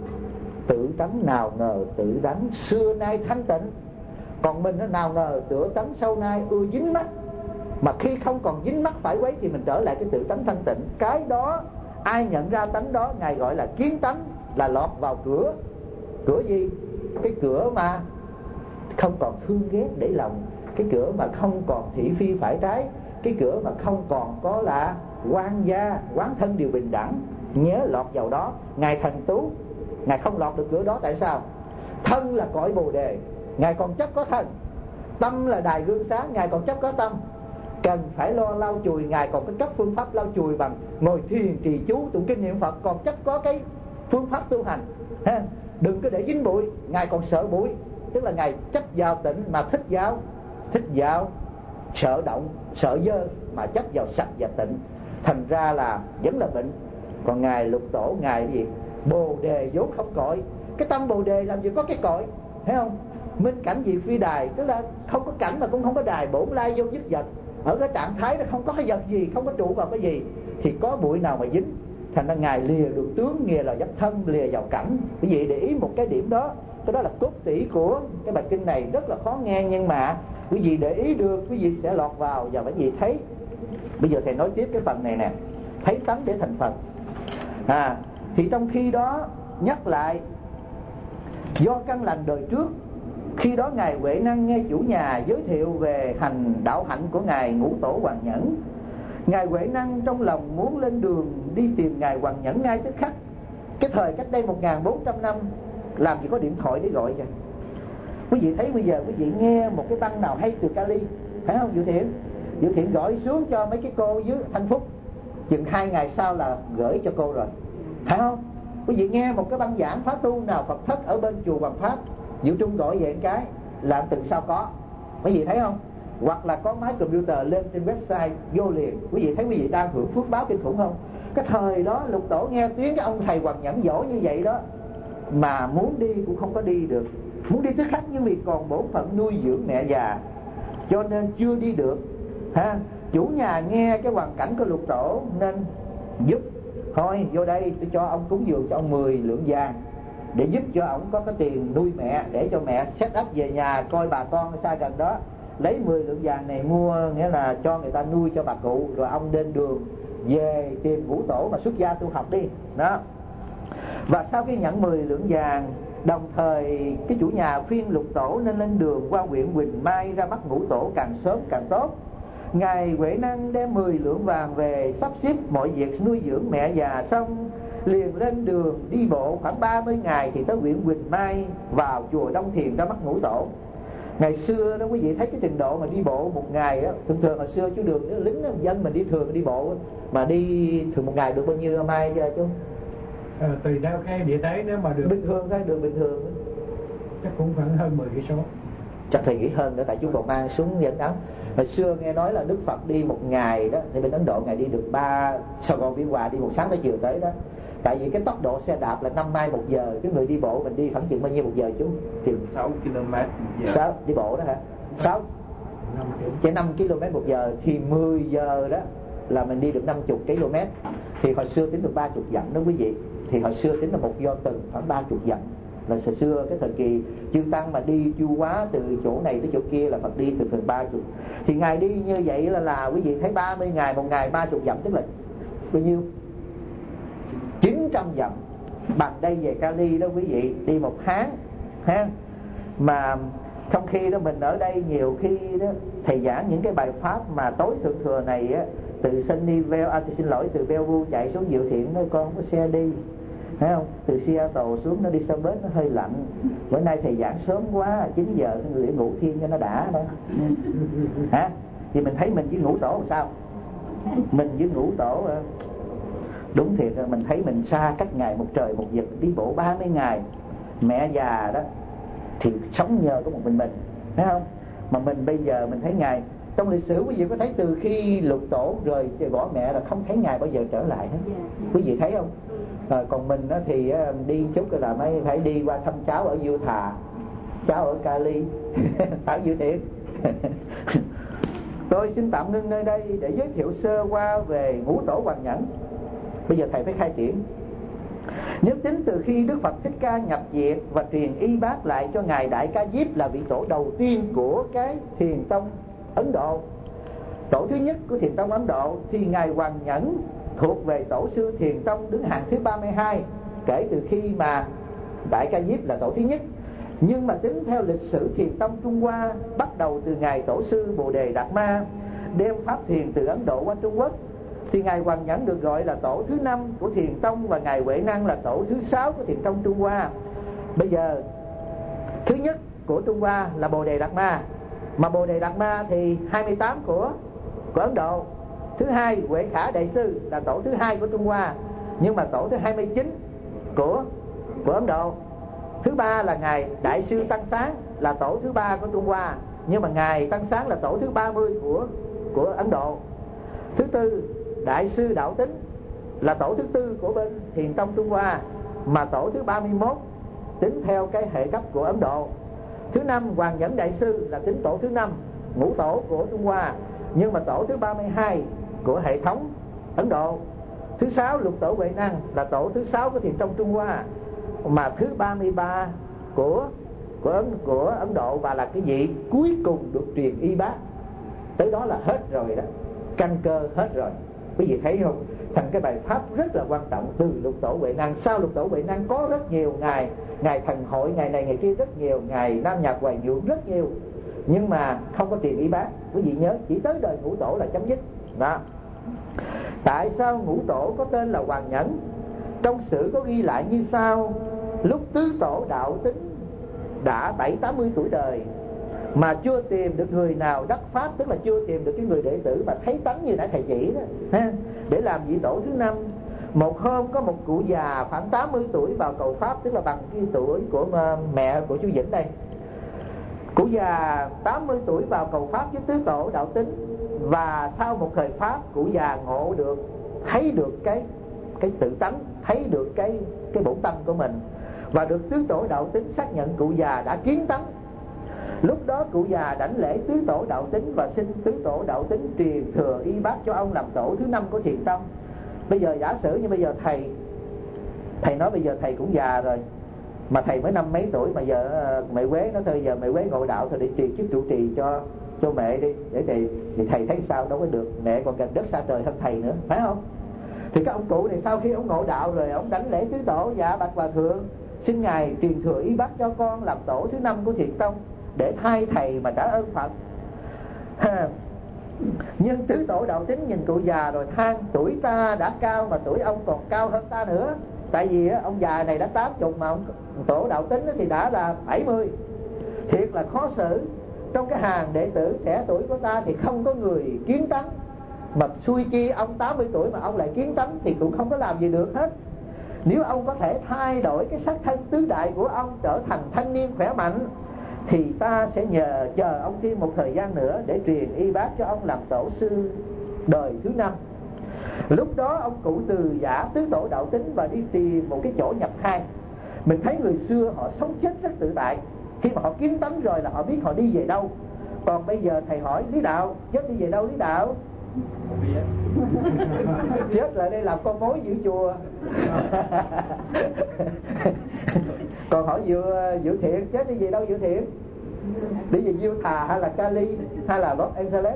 Tự tánh nào ngờ tự tánh xưa nay thanh tịnh. Còn mình nó nào ngờ tự tánh sau nay ưa dính mắc. Mà khi không còn dính mắc phải quấy thì mình trở lại cái tự tánh thanh tịnh. Cái đó ai nhận ra tánh đó, Ngài gọi là kiến tánh, là lọt vào cửa. Cửa gì? Cái cửa mà không còn thương ghét để lòng, cái cửa mà không còn thị phi phải trái, cái cửa mà không còn có là quan gia, quán thân đều bình đẳng. Nhớ lọt vào đó. Ngài Thần Tú, Ngài không lọt được cửa đó. Tại sao? Thân là cõi Bồ Đề, Ngài còn chấp có thân. Tâm là đài gương sáng, Ngài còn chấp có tâm. Cần phải lo lau chùi, Ngài còn có cấp phương pháp lau chùi bằng ngồi thiền trì chú tụng kinh niệm Phật, còn chấp có cái phương pháp tu hành. Đừng có để dính bụi. Ngài còn sợ bụi, tức là Ngài chấp vào tịnh mà thích vào sợ động, sợ dơ mà chấp vào sạch và tịnh. Thành ra là vẫn là bệnh. Còn Ngài Lục Tổ, Ngài gì? Bồ Đề vốn không cội. Cái tâm Bồ Đề làm gì có cái cội, thấy không? Minh cảnh gì phi đài, tức là không có cảnh mà cũng không có đài, bổn lai vô nhất vật. Ở cái trạng thái nó không có cái vật gì, không có trụ vào cái gì, thì có bụi nào mà dính. Thành ra Ngài lìa được tướng, nghĩa là dấp thân, lìa vào cảnh. Quý vị để ý một cái điểm đó. Cái đó là cốt tủy của cái bài kinh này, rất là khó nghe, nhưng mà quý vị để ý được, quý vị sẽ lọt vào và quý vị thấy. Bây giờ thầy nói tiếp cái phần này nè, thấy tánh để thành Phật. Thì trong khi đó nhắc lại, do căn lành đời trước, khi đó Ngài Huệ Năng nghe chủ nhà giới thiệu về hành đạo hạnh của Ngài Ngũ Tổ Hoàng Nhẫn, Ngài Huệ Năng trong lòng muốn lên đường đi tìm Ngài Hoằng Nhẫn ngay tức khắc. Cái thời cách đây 1400 năm làm gì có điện thoại để gọi vậy. Quý vị thấy bây giờ quý vị nghe một cái băng nào hay từ Cali, phải không Dự Thiện? Dự Thiện gọi xuống cho mấy cái cô dưới Thanh Phúc, chừng 2 ngày sau là gửi cho cô rồi, phải không? Quý vị nghe một cái băng giảng khóa tu nào Phật thất ở bên chùa Hoàng Pháp, Diệu Trung gọi về cái là từ sau có. Quý vị thấy không? Hoặc là có máy computer lên trên website vô liền. Quý vị thấy quý vị đang hưởng phước báo kinh khủng không? Cái thời đó Lục Tổ nghe tiếng cái ông thầy Hoằng Nhẫn giỏi như vậy đó, mà muốn đi cũng không có đi được. Muốn đi tức khắc nhưng vì còn bổn phận nuôi dưỡng mẹ già, cho nên chưa đi được ha. Chủ nhà nghe cái hoàn cảnh của Lục Tổ nên giúp. Thôi vô đây tôi cho ông cúng dường cho ông 10 lượng vàng để giúp cho ông có cái tiền nuôi mẹ, để cho mẹ set up về nhà coi bà con ở xa gần đó. Lấy 10 lượng vàng này mua, nghĩa là cho người ta nuôi cho bà cụ, rồi ông lên đường về tìm Ngũ Tổ mà xuất gia tu học đi đó. Và sau khi nhận 10 lượng vàng, đồng thời cái chủ nhà khuyên Lục Tổ nên lên đường qua huyện Quỳnh Mai ra mắt Ngũ Tổ càng sớm càng tốt. Ngài Huệ Năng đem 10 lượng vàng về, sắp xếp mọi việc nuôi dưỡng mẹ già xong, liền lên đường đi bộ khoảng 30 ngày thì tới huyện Quỳnh Mai, vào chùa Đông Thiền ra mắt Ngũ Tổ. Ngày xưa đó quý vị thấy cái trình độ mà đi bộ một ngày đó, thường hồi xưa chú Đường đó, lính đó, dân mình đi thường đi bộ mà đi thường một ngày được bao nhiêu mai chú? Tùy theo cái địa thế, nếu mà đường bình thường thôi, đường bình thường đó, chắc cũng khoảng hơn 10 cây số. Chắc phải nghĩ hơn nữa, tại chú còn mang súng dẫn áo. Hồi xưa nghe nói là Đức Phật đi một ngày đó thì bên Ấn Độ ngày đi được 3 Sài Gòn Biên Hòa đi một sáng tới chiều tới đó. Tại vì cái tốc độ xe đạp là 5 mai một giờ, cái người đi bộ mình đi khoảng chừng bao nhiêu một giờ chú? Thì 6 km một giờ. 6 đi bộ đó hả? 6 chạy 5 km một giờ thì 10 giờ đó là mình đi được 50 km. Thì hồi xưa tính được 30 dặm đó quý vị. Thì hồi xưa tính là một do tuần khoảng 30 dặm. Là hồi xưa cái thời kỳ chư tăng mà đi chu hóa từ chỗ này tới chỗ kia là Phật đi từ 30. Thì ngày đi như vậy là quý vị thấy 30 ngày, một ngày 30 dặm tức là bao nhiêu? 900 dặm. Bằng đây về Cali đó quý vị, đi một tháng ha. Mà trong khi đó mình ở đây nhiều khi đó thầy giảng những cái bài pháp mà tối thượng thừa này á, từ Sunnyvale, từ Bellevue chạy xuống Diệu Thiện nói con có xe đi, thấy không? Từ Seattle xuống nó đi xe bus nó hơi lạnh. Bữa nay thầy giảng sớm quá, 9 giờ người ngủ thiên cho nó đã đó. Hả? Thì mình thấy mình với Ngũ Tổ làm sao? Mình với Ngũ Tổ đúng thiệt, mình thấy mình xa cách Ngài một trời một vực, đi bộ 30 ngày. Mẹ già đó thì sống nhờ có một mình, thấy không? Mà mình bây giờ mình thấy Ngài trong lịch sử, quý vị có thấy từ khi Lục Tổ rời bỏ mẹ là không thấy Ngài bao giờ trở lại hết. Quý vị thấy không? Còn mình đó thì đi chút là mới phải đi qua thăm cháu ở Utah, cháu ở Cali. Phải Dự Thiện. Tôi xin tạm ngưng nơi đây để giới thiệu sơ qua về Ngũ Tổ Hoằng Nhẫn. Bây giờ thầy phải khai triển. Nếu tính từ khi Đức Phật Thích Ca nhập diệt và truyền y bát lại cho Ngài Đại Ca Diếp là vị tổ đầu tiên của cái Thiền Tông Ấn Độ, tổ thứ nhất của Thiền Tông Ấn Độ, thì Ngài Hoằng Nhẫn thuộc về tổ sư Thiền Tông đứng hàng thứ 32 kể từ khi mà Đại Ca Diếp là tổ thứ nhất. Nhưng mà tính theo lịch sử Thiền Tông Trung Hoa, bắt đầu từ Ngài Tổ sư Bồ Đề Đạt Ma đem Pháp Thiền từ Ấn Độ qua Trung Quốc, thì Ngài Hoằng Nhẫn được gọi là tổ thứ 5 của Thiền Tông, và Ngài Huệ Năng là tổ thứ 6 của Thiền Tông Trung Hoa. Bây giờ thứ nhất của Trung Hoa là Bồ Đề Đạt Ma, mà Bồ Đề Đạt Ma thì 28 của Ấn Độ. Thứ hai Huệ Khả Đại Sư là tổ thứ 2 của Trung Hoa, nhưng mà tổ thứ 29 của Ấn Độ. Thứ ba là Ngài Đại Sư Tăng Sáng là tổ thứ 3 của Trung Hoa, nhưng mà Ngài Tăng Sáng là tổ thứ 30 của Ấn Độ. Thứ tư Đại Sư Đạo Tính là tổ thứ 4 của bên Thiền Tông Trung Hoa, mà tổ thứ 31 tính theo cái hệ cấp của Ấn Độ. Thứ năm Hoằng Nhẫn Đại Sư là tính tổ thứ 5, ngũ tổ của Trung Hoa, nhưng mà tổ thứ 32 của hệ thống Ấn Độ. Thứ 6 Lục Tổ Huệ Năng là tổ thứ 6 của Thiền Tông Trung Hoa, mà thứ 33 của Ấn Độ, và là cái vị cuối cùng được truyền y bát. Tới đó là hết rồi đó, căn cơ hết rồi. Quý vị thấy không? Thành cái bài pháp rất là quan trọng từ Lục Tổ Huệ Năng. Sau Lục Tổ Huệ Năng có rất nhiều ngày thần hội, ngày này ngày kia rất nhiều, ngày Nam Nhạc Hoài Nhượng rất nhiều, nhưng mà không có truyền y bát. Quý vị nhớ, chỉ tới đời Ngũ Tổ là chấm dứt đó. Tại sao ngũ tổ có tên là Hoàng Nhẫn? Trong sử có ghi lại như sau: lúc tứ tổ Đạo Tính đã 70-80 tuổi đời mà chưa tìm được người nào đắc pháp, tức là chưa tìm được cái người đệ tử mà thấy tánh như nãy thầy chỉ đó ha, để làm vị tổ thứ 5. Một hôm có một cụ già khoảng 80 tuổi vào cầu pháp, tức là bằng cái tuổi của mẹ của chú Vĩnh đây. Cụ già 80 tuổi vào cầu pháp với tứ tổ Đạo Tính, và sau một thời pháp cụ già ngộ được, thấy được cái tự tánh, thấy được cái bổn tâm của mình, và được tứ tổ Đạo Tính xác nhận cụ già đã kiến tánh. Lúc đó cụ già đảnh lễ tứ tổ Đạo Tính và xin tứ tổ Đạo Tính truyền thừa y bát cho ông làm tổ thứ 5 của Thiền Tông. Bây giờ giả sử như bây giờ thầy nói bây giờ thầy cũng già rồi, mà thầy mới 50 mấy tuổi, mà giờ mẹ Quế nói thôi giờ mẹ Quế ngộ đạo thôi, để truyền chức trụ trì cho mẹ đi, để thì thầy thấy sao? Đâu có được, mẹ còn gần đất xa trời hơn thầy nữa, phải không? Thì các ông cụ này sau khi ông ngộ đạo rồi, ông đảnh lễ tứ tổ: dạ bạch hòa thượng, xin ngài truyền thừa y bát cho con làm tổ thứ 5 của Thiền Tông, để thay thầy mà trả ơn Phật. Nhưng tứ tổ Đạo Tính nhìn cụ già rồi than: tuổi ta đã cao mà tuổi ông còn cao hơn ta nữa. Tại vì ông già này đã 80 mà ông tổ Đạo Tính thì đã là 70. Thiệt là khó xử. Trong cái hàng đệ tử trẻ tuổi của ta thì không có người kiến tánh, mà xui chi ông 80 tuổi mà ông lại kiến tánh thì cũng không có làm gì được hết. Nếu ông có thể thay đổi cái sắc thân tứ đại của ông trở thành thanh niên khỏe mạnh, thì ta sẽ chờ ông thêm một thời gian nữa để truyền y bát cho ông làm tổ sư đời thứ 5. Lúc đó ông cụ từ giả tứ tổ Đạo Tính và đi tìm một cái chỗ nhập thai. Mình thấy người xưa họ sống chết rất tự tại, khi mà họ kiến tánh rồi là họ biết họ đi về đâu. Còn bây giờ thầy hỏi Lý Đạo: chết đi về đâu Lý Đạo? Chết là đây làm con mối giữ chùa. Còn hỏi Diệu Thiện: chết đi về đâu Diệu Thiện? Đi về Diêu Thà hay là Cali hay là Los Angeles?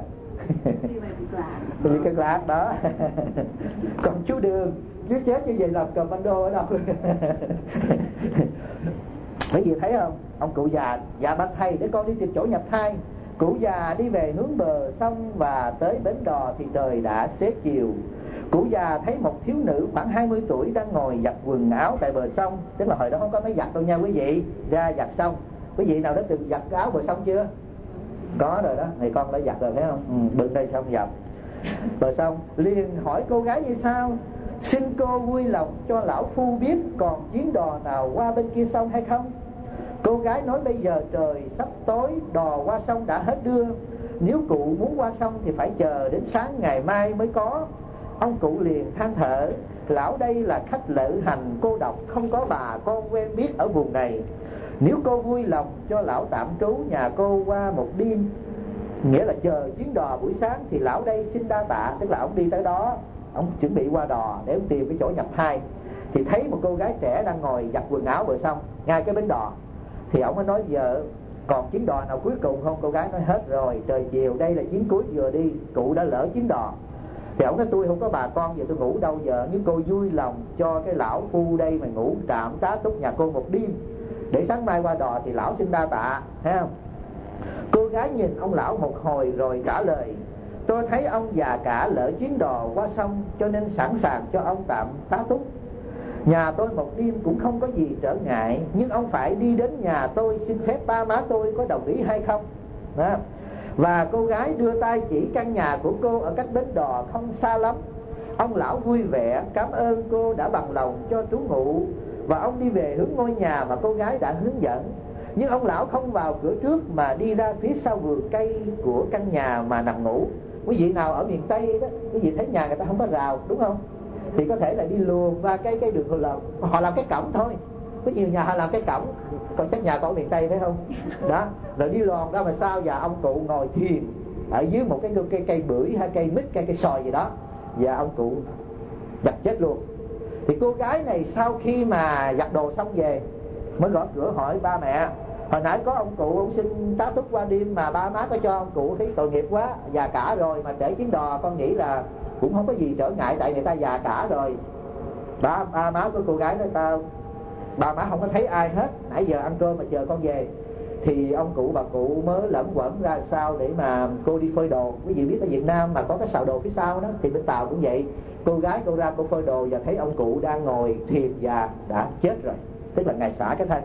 Đi Cực Lạc đó. Còn chú Đường, chú chết như vậy làm commando ở đâu? Mấy gì thấy không? Ông cụ già: dạ bạch thầy, để con đi tìm chỗ nhập thai. Cụ già đi về hướng bờ sông và tới bến đò thì trời đã xế chiều. Cụ già thấy một thiếu nữ khoảng 20 tuổi đang ngồi giặt quần áo tại bờ sông. Tức là hồi đó không có máy giặt đâu nha quý vị, ra giặt sông. Quý vị nào đã từng giặt áo bờ sông chưa? Có rồi đó, này con đã giặt rồi phải không? Bưng đây xong giặt bờ sông. Liền hỏi cô gái như sau: xin cô vui lòng cho lão phu biết còn chuyến đò nào qua bên kia sông hay không? Cô gái nói: bây giờ trời sắp tối, đò qua sông đã hết đưa. Nếu cụ muốn qua sông thì phải chờ đến sáng ngày mai mới có. Ông cụ liền than thở: lão đây là khách lữ hành cô độc, không có bà con quen biết ở vùng này. Nếu cô vui lòng cho lão tạm trú nhà cô qua một đêm, nghĩa là chờ chuyến đò buổi sáng, thì lão đây xin đa tạ. Tức là ông đi tới đó, ông chuẩn bị qua đò để ông tìm cái chỗ nhập thai, thì thấy một cô gái trẻ đang ngồi giặt quần áo bờ sông ngay cái bến đò. Thì ông mới nói: vợ còn chuyến đò nào cuối cùng không? Cô gái nói: hết rồi, trời chiều, đây là chuyến cuối vừa đi, cụ đã lỡ chuyến đò. Thì ông nói: tôi không có bà con, giờ tôi ngủ đâu giờ? Nếu cô vui lòng cho cái lão phu đây mà ngủ tạm tá túc nhà cô một đêm, để sáng mai qua đò thì lão xin đa tạ, thấy không? Cô gái nhìn ông lão một hồi rồi trả lời: tôi thấy ông già cả lỡ chuyến đò qua sông, cho nên sẵn sàng cho ông tạm tá túc. Nhà tôi một đêm cũng không có gì trở ngại, nhưng ông phải đi đến nhà tôi xin phép ba má tôi có đồng ý hay không đó. Và cô gái đưa tay chỉ căn nhà của cô ở cách bến đò không xa lắm. Ông lão vui vẻ cảm ơn cô đã bằng lòng cho trú ngụ, và ông đi về hướng ngôi nhà mà cô gái đã hướng dẫn. Nhưng ông lão không vào cửa trước mà đi ra phía sau vườn cây của căn nhà mà nằm ngủ. Quý vị nào ở miền Tây đó, quý vị thấy nhà người ta không có rào, đúng không? Thì có thể là đi luồn qua cái đường họ làm cái cổng thôi. Có nhiều nhà họ làm cái cổng, còn chắc nhà có miền Tây phải không? Đó, rồi đi lòn ra mà sao, và ông cụ ngồi thiền ở dưới một cái cây bưởi hay cây mít, cây sòi gì đó, và ông cụ giặt chết luôn. Thì cô gái này sau khi mà giặt đồ xong về mới gõ cửa hỏi ba mẹ: hồi nãy có ông cụ ông xin tá túc qua đêm mà ba má có cho ông cụ, thấy tội nghiệp quá, già cả rồi mà để chuyến đò, con nghĩ là cũng không có gì trở ngại tại người ta già cả rồi. Ba má của cô gái nói: ba má không có thấy ai hết, nãy giờ ăn cơm mà chờ con về. thì ông cụ bà cụ mới lẫn quẩn ra sao để mà cô đi phơi đồ. Quý vị biết ở Việt Nam mà có cái sào đồ phía sau đó, thì bên Tàu cũng vậy. Cô gái cô ra cô phơi đồ và thấy ông cụ đang ngồi thiền và đã chết rồi, tức là ngày xả cái thân.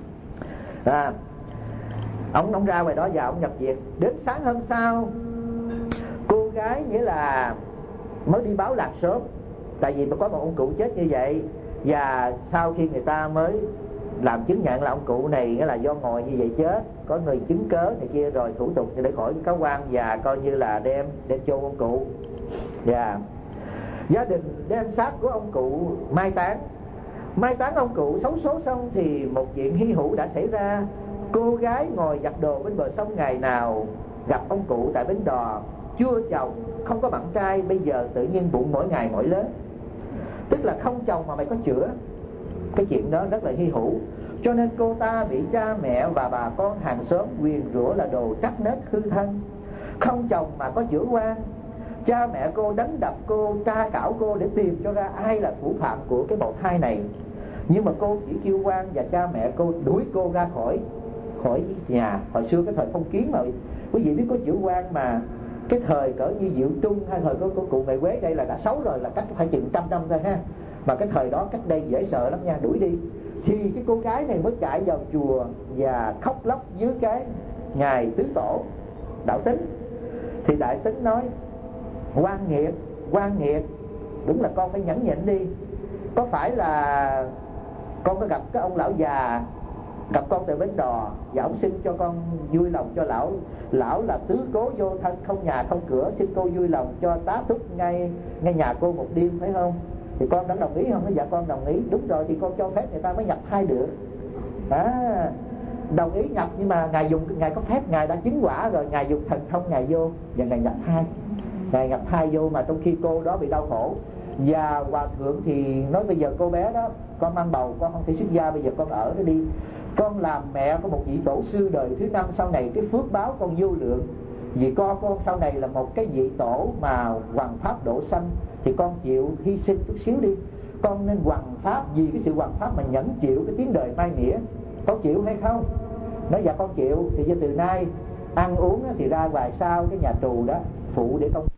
Ông ra ngoài đó và ông nhập viện. Đến sáng hôm sau, cô gái nghĩa là mới đi báo làng sớm, tại vì có một ông cụ chết như vậy. Và sau khi người ta mới làm chứng nhận là ông cụ này nghĩa là do ngồi như vậy chết, có người chứng cớ này kia, rồi thủ tục để khỏi cáo quan và coi như là đem chôn ông cụ. Và gia đình đem xác của ông cụ mai táng ông cụ xấu số xong thì một chuyện hy hữu đã xảy ra. Cô gái ngồi giặt đồ bên bờ sông ngày nào gặp ông cụ tại bến đò, chưa chồng, không có bạn trai, bây giờ tự nhiên bụng mỗi ngày mỗi lớn. Tức là không chồng mà mày có chữa. Cái chuyện đó rất là hy hữu. Cho nên cô ta bị cha mẹ và bà con hàng xóm nguyền rủa là đồ trắc nết hư thân. Không chồng mà có chữa quan. Cha mẹ cô đánh đập cô, tra khảo cô để tìm cho ra ai là thủ phạm của cái bào thai này. Nhưng mà cô chỉ kêu quan và cha mẹ cô đuổi cô ra khỏi nhà. Hồi xưa cái thời phong kiến mà quý vị biết có chữa quan mà cái thời cỡ như Diệu Trung hay thời của cụ Ngày Quế đây là đã xấu rồi, là cách phải chừng 100 năm thôi ha. Mà cái thời đó cách đây dễ sợ lắm nha, đuổi đi. Thì cái cô gái này mới chạy vào chùa và khóc lóc dưới cái ngài tứ tổ Đạo Tính. Thì Đại Tính nói: Quan nghiệt, đúng là con phải nhẫn nhịn đi. Có phải là con có gặp cái ông lão già gặp con từ bến đò và ông xin cho con vui lòng cho lão là tứ cố vô thân, không nhà không cửa, xin cô vui lòng cho tá túc ngay nhà cô một đêm, phải không? Thì con đã đồng ý không? Nói dạ con đồng ý. Đúng rồi, thì con cho phép người ta mới nhập thai được. Đồng ý nhập, nhưng mà ngài có phép, ngài đã chứng quả rồi, ngài dùng thần thông ngài vô và ngài nhập thai. Ngài nhập thai vô mà trong khi cô đó bị đau khổ. Và hòa thượng thì nói bây giờ cô bé đó, con mang bầu, con không thể xuất gia, bây giờ con ở đó đi. Con làm mẹ của một vị tổ sư đời thứ 5, sau này cái phước báo con vô lượng. Vì con sau này là một cái vị tổ mà hoằng pháp độ sanh, thì con chịu hy sinh chút xíu đi. Con nên hoằng pháp, vì cái sự hoằng pháp mà nhẫn chịu cái tiếng đời mai nghĩa. Con chịu hay không? Nói dạ con chịu. Thì từ nay ăn uống thì ra ngoài sau cái nhà trù đó phụ để công